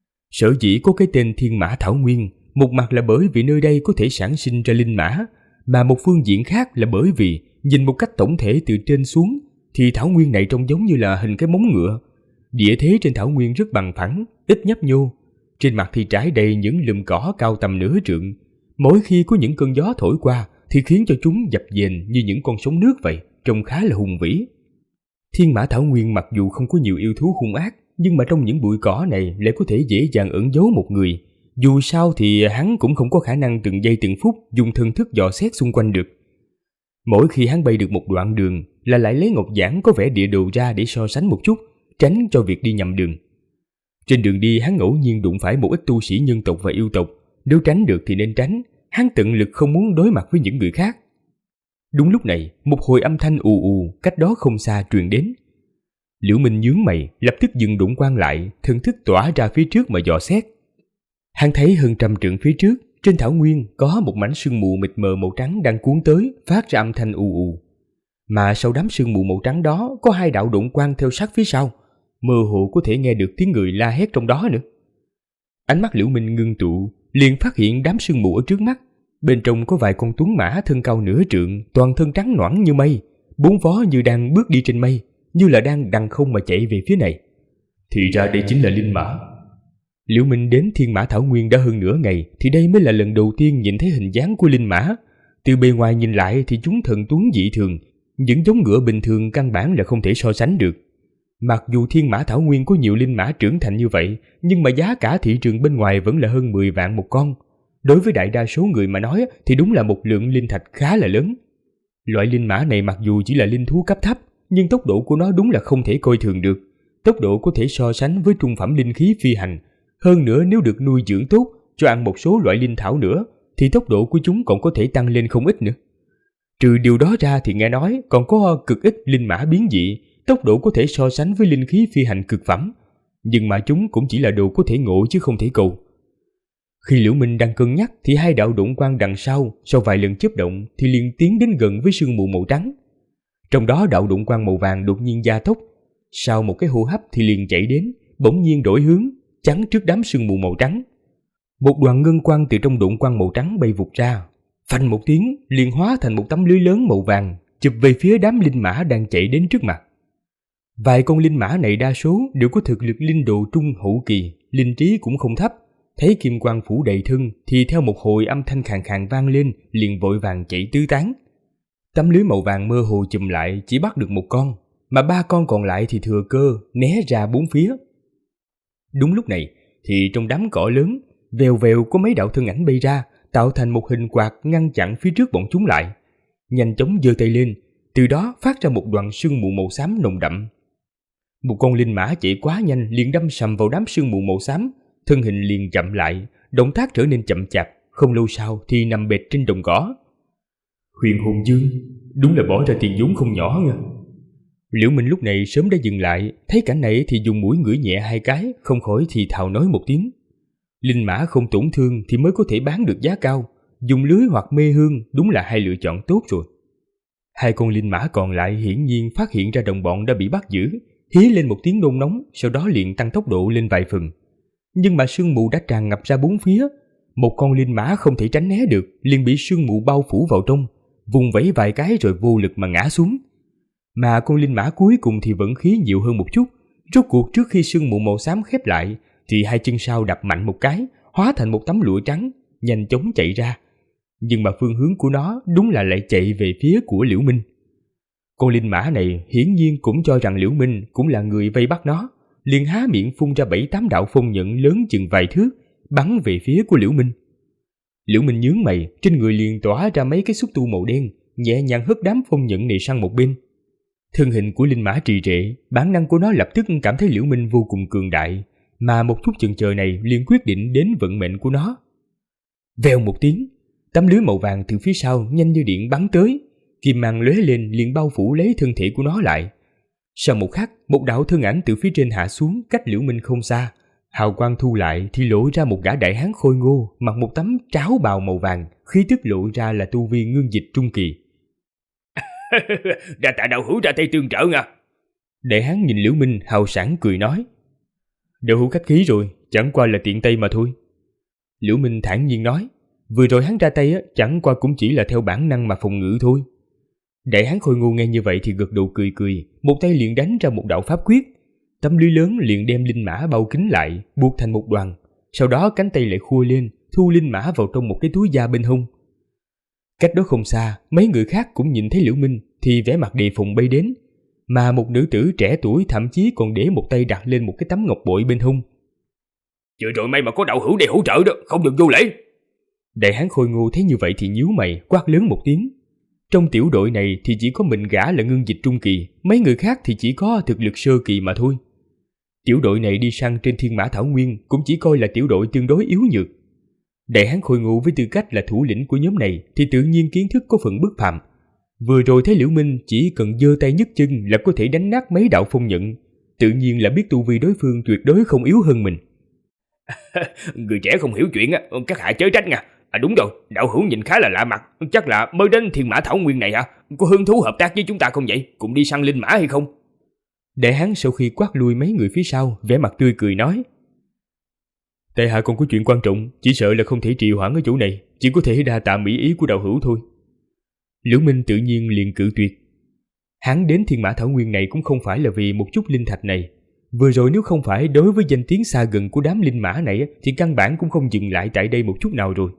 Sở dĩ có cái tên Thiên Mã Thảo Nguyên, một mặt là bởi vì nơi đây có thể sản sinh ra linh mã, mà một phương diện khác là bởi vì nhìn một cách tổng thể từ trên xuống thì thảo nguyên này trông giống như là hình cái móng ngựa. Địa thế trên thảo nguyên rất bằng phẳng, ít nhấp nhô, trên mặt thì trải đầy những lùm cỏ cao tầm nửa trượng. Mỗi khi có những cơn gió thổi qua thì khiến cho chúng dập dềnh như những con sóng nước vậy, trông khá là hùng vĩ. Thiên Mã Thảo Nguyên mặc dù không có nhiều yêu thú hung ác, nhưng mà trong những bụi cỏ này lại có thể dễ dàng ẩn giấu một người. Dù sao thì hắn cũng không có khả năng từng giây từng phút dùng thần thức dò xét xung quanh được. Mỗi khi hắn bay được một đoạn đường là lại lấy ngọc giản có vẽ địa đồ ra để so sánh một chút, tránh cho việc đi nhầm đường. Trên đường đi hắn ngẫu nhiên đụng phải một ít tu sĩ nhân tộc và yêu tộc, nếu tránh được thì nên tránh, hắn tận lực không muốn đối mặt với những người khác. Đúng lúc này, một hồi âm thanh ù ù cách đó không xa truyền đến. Liễu Minh nhướng mày, lập tức dừng đụng quang lại, thần thức tỏa ra phía trước mà dò xét. Hắn thấy hơn 100 trượng phía trước, trên thảo nguyên có một mảnh sương mù mịt mờ màu trắng đang cuốn tới, phát ra âm thanh ù ù. Mà sau đám sương mù màu trắng đó có 2 đạo đụng quang theo sát phía sau, mơ hồ có thể nghe được tiếng người la hét trong đó nữa. Ánh mắt Liễu Minh ngưng tụ, liền phát hiện đám sương mù ở trước mắt. Bên trong có vài con tuấn mã thân cao nửa trượng, toàn thân trắng nõn như mây, 4 vó như đang bước đi trên mây, như là đang đằng không mà chạy về phía này. Thì ra đây chính là linh mã. Liễu Minh đến Thiên Mã Thảo Nguyên đã hơn nửa ngày, thì đây mới là lần đầu tiên nhìn thấy hình dáng của linh mã. Từ bề ngoài nhìn lại thì chúng thần tuấn dị thường, những giống ngựa bình thường căn bản là không thể so sánh được. Mặc dù Thiên Mã Thảo Nguyên có nhiều linh mã trưởng thành như vậy, nhưng mà giá cả thị trường bên ngoài vẫn là hơn 10 vạn một con. Đối với đại đa số người mà nói thì đúng là một lượng linh thạch khá là lớn. Loại linh mã này mặc dù chỉ là linh thú cấp thấp, nhưng tốc độ của nó đúng là không thể coi thường được. Tốc độ có thể so sánh với trung phẩm linh khí phi hành. Hơn nữa nếu được nuôi dưỡng tốt, cho ăn một số loại linh thảo nữa, thì tốc độ của chúng còn có thể tăng lên không ít nữa. Trừ điều đó ra thì nghe nói còn có cực ít linh mã biến dị, tốc độ có thể so sánh với linh khí phi hành cực phẩm. Nhưng mà chúng cũng chỉ là đồ có thể ngộ chứ không thể cầu. Khi Liễu Minh đang cân nhắc thì 2 đạo độn quang đằng sau vài lần chớp động thì liền tiến đến gần với sương mù màu trắng. Trong đó đạo độn quang màu vàng đột nhiên gia tốc, sau một cái hô hấp thì liền chạy đến, bỗng nhiên đổi hướng, chắn trước đám sương mù màu trắng. Một đoàn ngân quang từ trong độn quang màu trắng bay vụt ra, phanh một tiếng liền hóa thành một tấm lưới lớn màu vàng, chụp về phía đám linh mã đang chạy đến trước mặt. Vài con linh mã này đa số đều có thực lực linh đồ trung hậu kỳ, linh trí cũng không thấp. Thấy kim quang phủ đầy thân thì theo một hồi âm thanh khàn khàn vang lên, liền vội vàng chạy tứ tán. Tấm lưới màu vàng mơ hồ chùm lại chỉ bắt được 1 con, mà 3 con còn lại thì thừa cơ né ra 4 phía. Đúng lúc này thì trong đám cỏ lớn, vèo vèo có mấy đạo thân ảnh bay ra, tạo thành một hình quạt ngăn chặn phía trước bọn chúng lại. Nhanh chóng giơ tay lên, từ đó phát ra một đoàn sương mù màu xám nồng đậm. Một con linh mã chạy quá nhanh liền đâm sầm vào đám sương mù màu xám, thân hình liền chậm lại, động tác trở nên chậm chạp, không lâu sau thì nằm bệt trên đồng cỏ. Huyền Hồn Dương, đúng là bỏ ra tiền vốn không nhỏ nha. Liễu Minh lúc này sớm đã dừng lại, thấy cảnh này thì dùng mũi ngửi nhẹ 2 cái, không khỏi thì thào nói một tiếng. Linh mã không tổn thương thì mới có thể bán được giá cao, dùng lưới hoặc mê hương đúng là 2 lựa chọn tốt rồi. 2 con linh mã còn lại hiển nhiên phát hiện ra đồng bọn đã bị bắt giữ, hí lên một tiếng nôn nóng, sau đó liền tăng tốc độ lên vài phần. Nhưng mà sương mù đã tràn ngập ra 4 phía, một con linh mã không thể tránh né được, liền bị sương mù bao phủ vào trong, vùng vẫy vài cái rồi vô lực mà ngã xuống. Mà con linh mã cuối cùng thì vận khí nhiều hơn một chút, rốt cuộc trước khi sương mù màu xám khép lại thì 2 chân sau đạp mạnh một cái, hóa thành một tấm lụa trắng, nhanh chóng chạy ra. Nhưng mà phương hướng của nó đúng là lại chạy về phía của Liễu Minh. Con linh mã này hiển nhiên cũng cho rằng Liễu Minh cũng là người vây bắt nó, liền há miệng phun ra 7-8 đạo phong nhận lớn chừng vài thước, bắn về phía của Liễu Minh. Liễu Minh nhướng mày, trên người liền tỏa ra mấy cái xúc tu màu đen, nhẹ nhàng hất đám phong nhận này sang một bên. Thân hình của linh mã trì trệ, bản năng của nó lập tức cảm thấy Liễu Minh vô cùng cường đại, mà một chút chần chờ này liền quyết định đến vận mệnh của nó. Vèo một tiếng, tấm lưới màu vàng từ phía sau nhanh như điện bắn tới, kim mang lóe lên liền bao phủ lấy thân thể của nó lại. Sau một khắc, một đạo thân ảnh từ phía trên hạ xuống cách Liễu Minh không xa, hào quang thu lại thì lộ ra một gã đại hán khôi ngô, mặc một tấm tráo bào màu vàng, khí tức lộ ra là tu vi ngưng dịch trung kỳ. Ra tạ đạo hữu ra tay tương trợ nha. Đại hán nhìn Liễu Minh hào sảng cười nói. Đạo hữu khách khí rồi, chẳng qua là tiện tay mà thôi. Liễu Minh thản nhiên nói. Vừa rồi hắn ra tay chẳng qua cũng chỉ là theo bản năng mà phòng ngự thôi. Đại hán Khôi Ngô nghe như vậy thì gật đầu cười cười, một tay liền đánh ra một đạo pháp quyết. Tấm lưới lớn liền đem linh mã bao kín lại, buộc thành một đoàn. Sau đó cánh tay lại khua lên, thu linh mã vào trong một cái túi da bên hông. Cách đó không xa, mấy người khác cũng nhìn thấy Liễu Minh thì vẻ mặt đề phòng bay đến, mà một nữ tử trẻ tuổi thậm chí còn để một tay đặt lên một cái tấm ngọc bội bên hông. Vừa rồi may mà có đạo hữu để hỗ trợ đó, không được vô lễ. Đại hán Khôi Ngô thấy như vậy thì nhíu mày, quát lớn một tiếng. Trong tiểu đội này thì chỉ có mình gã là ngưng dịch trung kỳ, mấy người khác thì chỉ có thực lực sơ kỳ mà thôi. Tiểu đội này đi săn trên Thiên Mã Thảo Nguyên cũng chỉ coi là tiểu đội tương đối yếu nhược. Đại hán Khôi Ngô với tư cách là thủ lĩnh của nhóm này thì tự nhiên kiến thức có phần bất phàm. Vừa rồi thấy Liễu Minh chỉ cần giơ tay nhấc chân là có thể đánh nát mấy đạo phong nhận, tự nhiên là biết tu vi đối phương tuyệt đối không yếu hơn mình. Người trẻ không hiểu chuyện, các hạ chớ trách nha. Đúng rồi, đạo hữu nhìn khá là lạ mặt, chắc là mới đến Thiên Mã Thảo Nguyên này hả? Có hứng thú hợp tác với chúng ta không vậy? Cùng đi săn linh mã hay không? Đại hán sau khi quát lui mấy người phía sau, vẻ mặt tươi cười nói. Tại hạ còn có chuyện quan trọng, chỉ sợ là không thể trì hoãn ở chỗ này, chỉ có thể đa tạ mỹ ý của đạo hữu thôi. Liễu Minh tự nhiên liền cự tuyệt. Hắn đến Thiên Mã Thảo Nguyên này cũng không phải là vì một chút linh thạch này. Vừa rồi nếu không phải đối với danh tiếng xa gần của đám linh mã này thì căn bản cũng không dừng lại tại đây một chút nào rồi.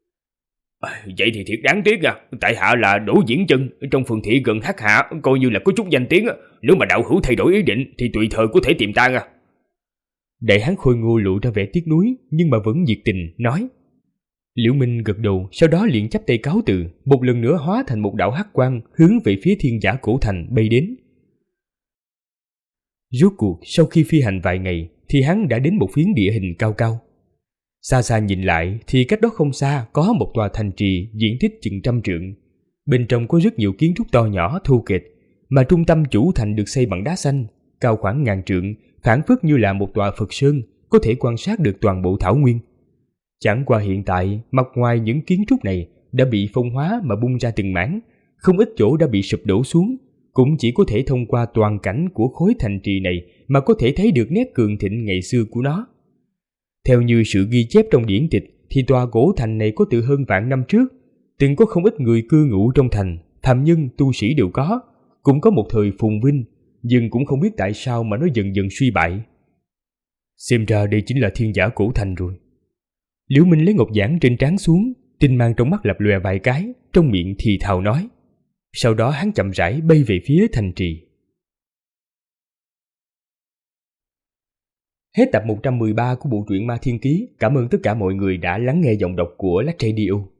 Vậy thì thiệt đáng tiếc nha. Tại hạ là Đỗ Diễn Chân, trong phường thị gần Hắc Hạ, coi như là có chút danh tiếng. Nếu mà đạo hữu thay đổi ý định thì tùy thời có thể tìm ta nha. Đại hán Khôi Ngô lộ ra vẻ tiếc nuối nhưng mà vẫn nhiệt tình nói. Liễu Minh gật đầu, sau đó liền chắp tay cáo từ, một lần nữa hóa thành một đạo hắc quang hướng về phía Thiên Giả Cổ Thành bay đến. Rốt cuộc sau khi phi hành vài ngày thì hắn đã đến một phiến địa hình cao cao. Xa xa nhìn lại thì cách đó không xa có một tòa thành trì diện tích chừng 100 trượng. Bên trong có rất nhiều kiến trúc to nhỏ thô kệch, mà trung tâm chủ thành được xây bằng đá xanh, cao khoảng 1000 trượng, phảng phất như là một tòa Phật sơn, có thể quan sát được toàn bộ thảo nguyên. Chẳng qua hiện tại, mặt ngoài những kiến trúc này đã bị phong hóa mà bung ra từng mảng, không ít chỗ đã bị sụp đổ xuống, cũng chỉ có thể thông qua toàn cảnh của khối thành trì này mà có thể thấy được nét cường thịnh ngày xưa của nó. Theo như sự ghi chép trong điển tịch thì tòa cổ thành này có từ hơn vạn năm trước, từng có không ít người cư ngụ trong thành, phàm nhân, tu sĩ đều có, cũng có một thời phồn vinh, nhưng cũng không biết tại sao mà nó dần dần suy bại. Xem ra đây chính là Thiên Giả Cổ Thành rồi. Liễu Minh lấy ngọc giản trên trán xuống, tinh mang trong mắt lập lòe vài cái, trong miệng thì thào nói. Sau đó hắn chậm rãi bay về phía thành trì. Hết tập 113 của bộ truyện Ma Thiên Ký. Cảm ơn tất cả mọi người đã lắng nghe giọng đọc của Lách Radio.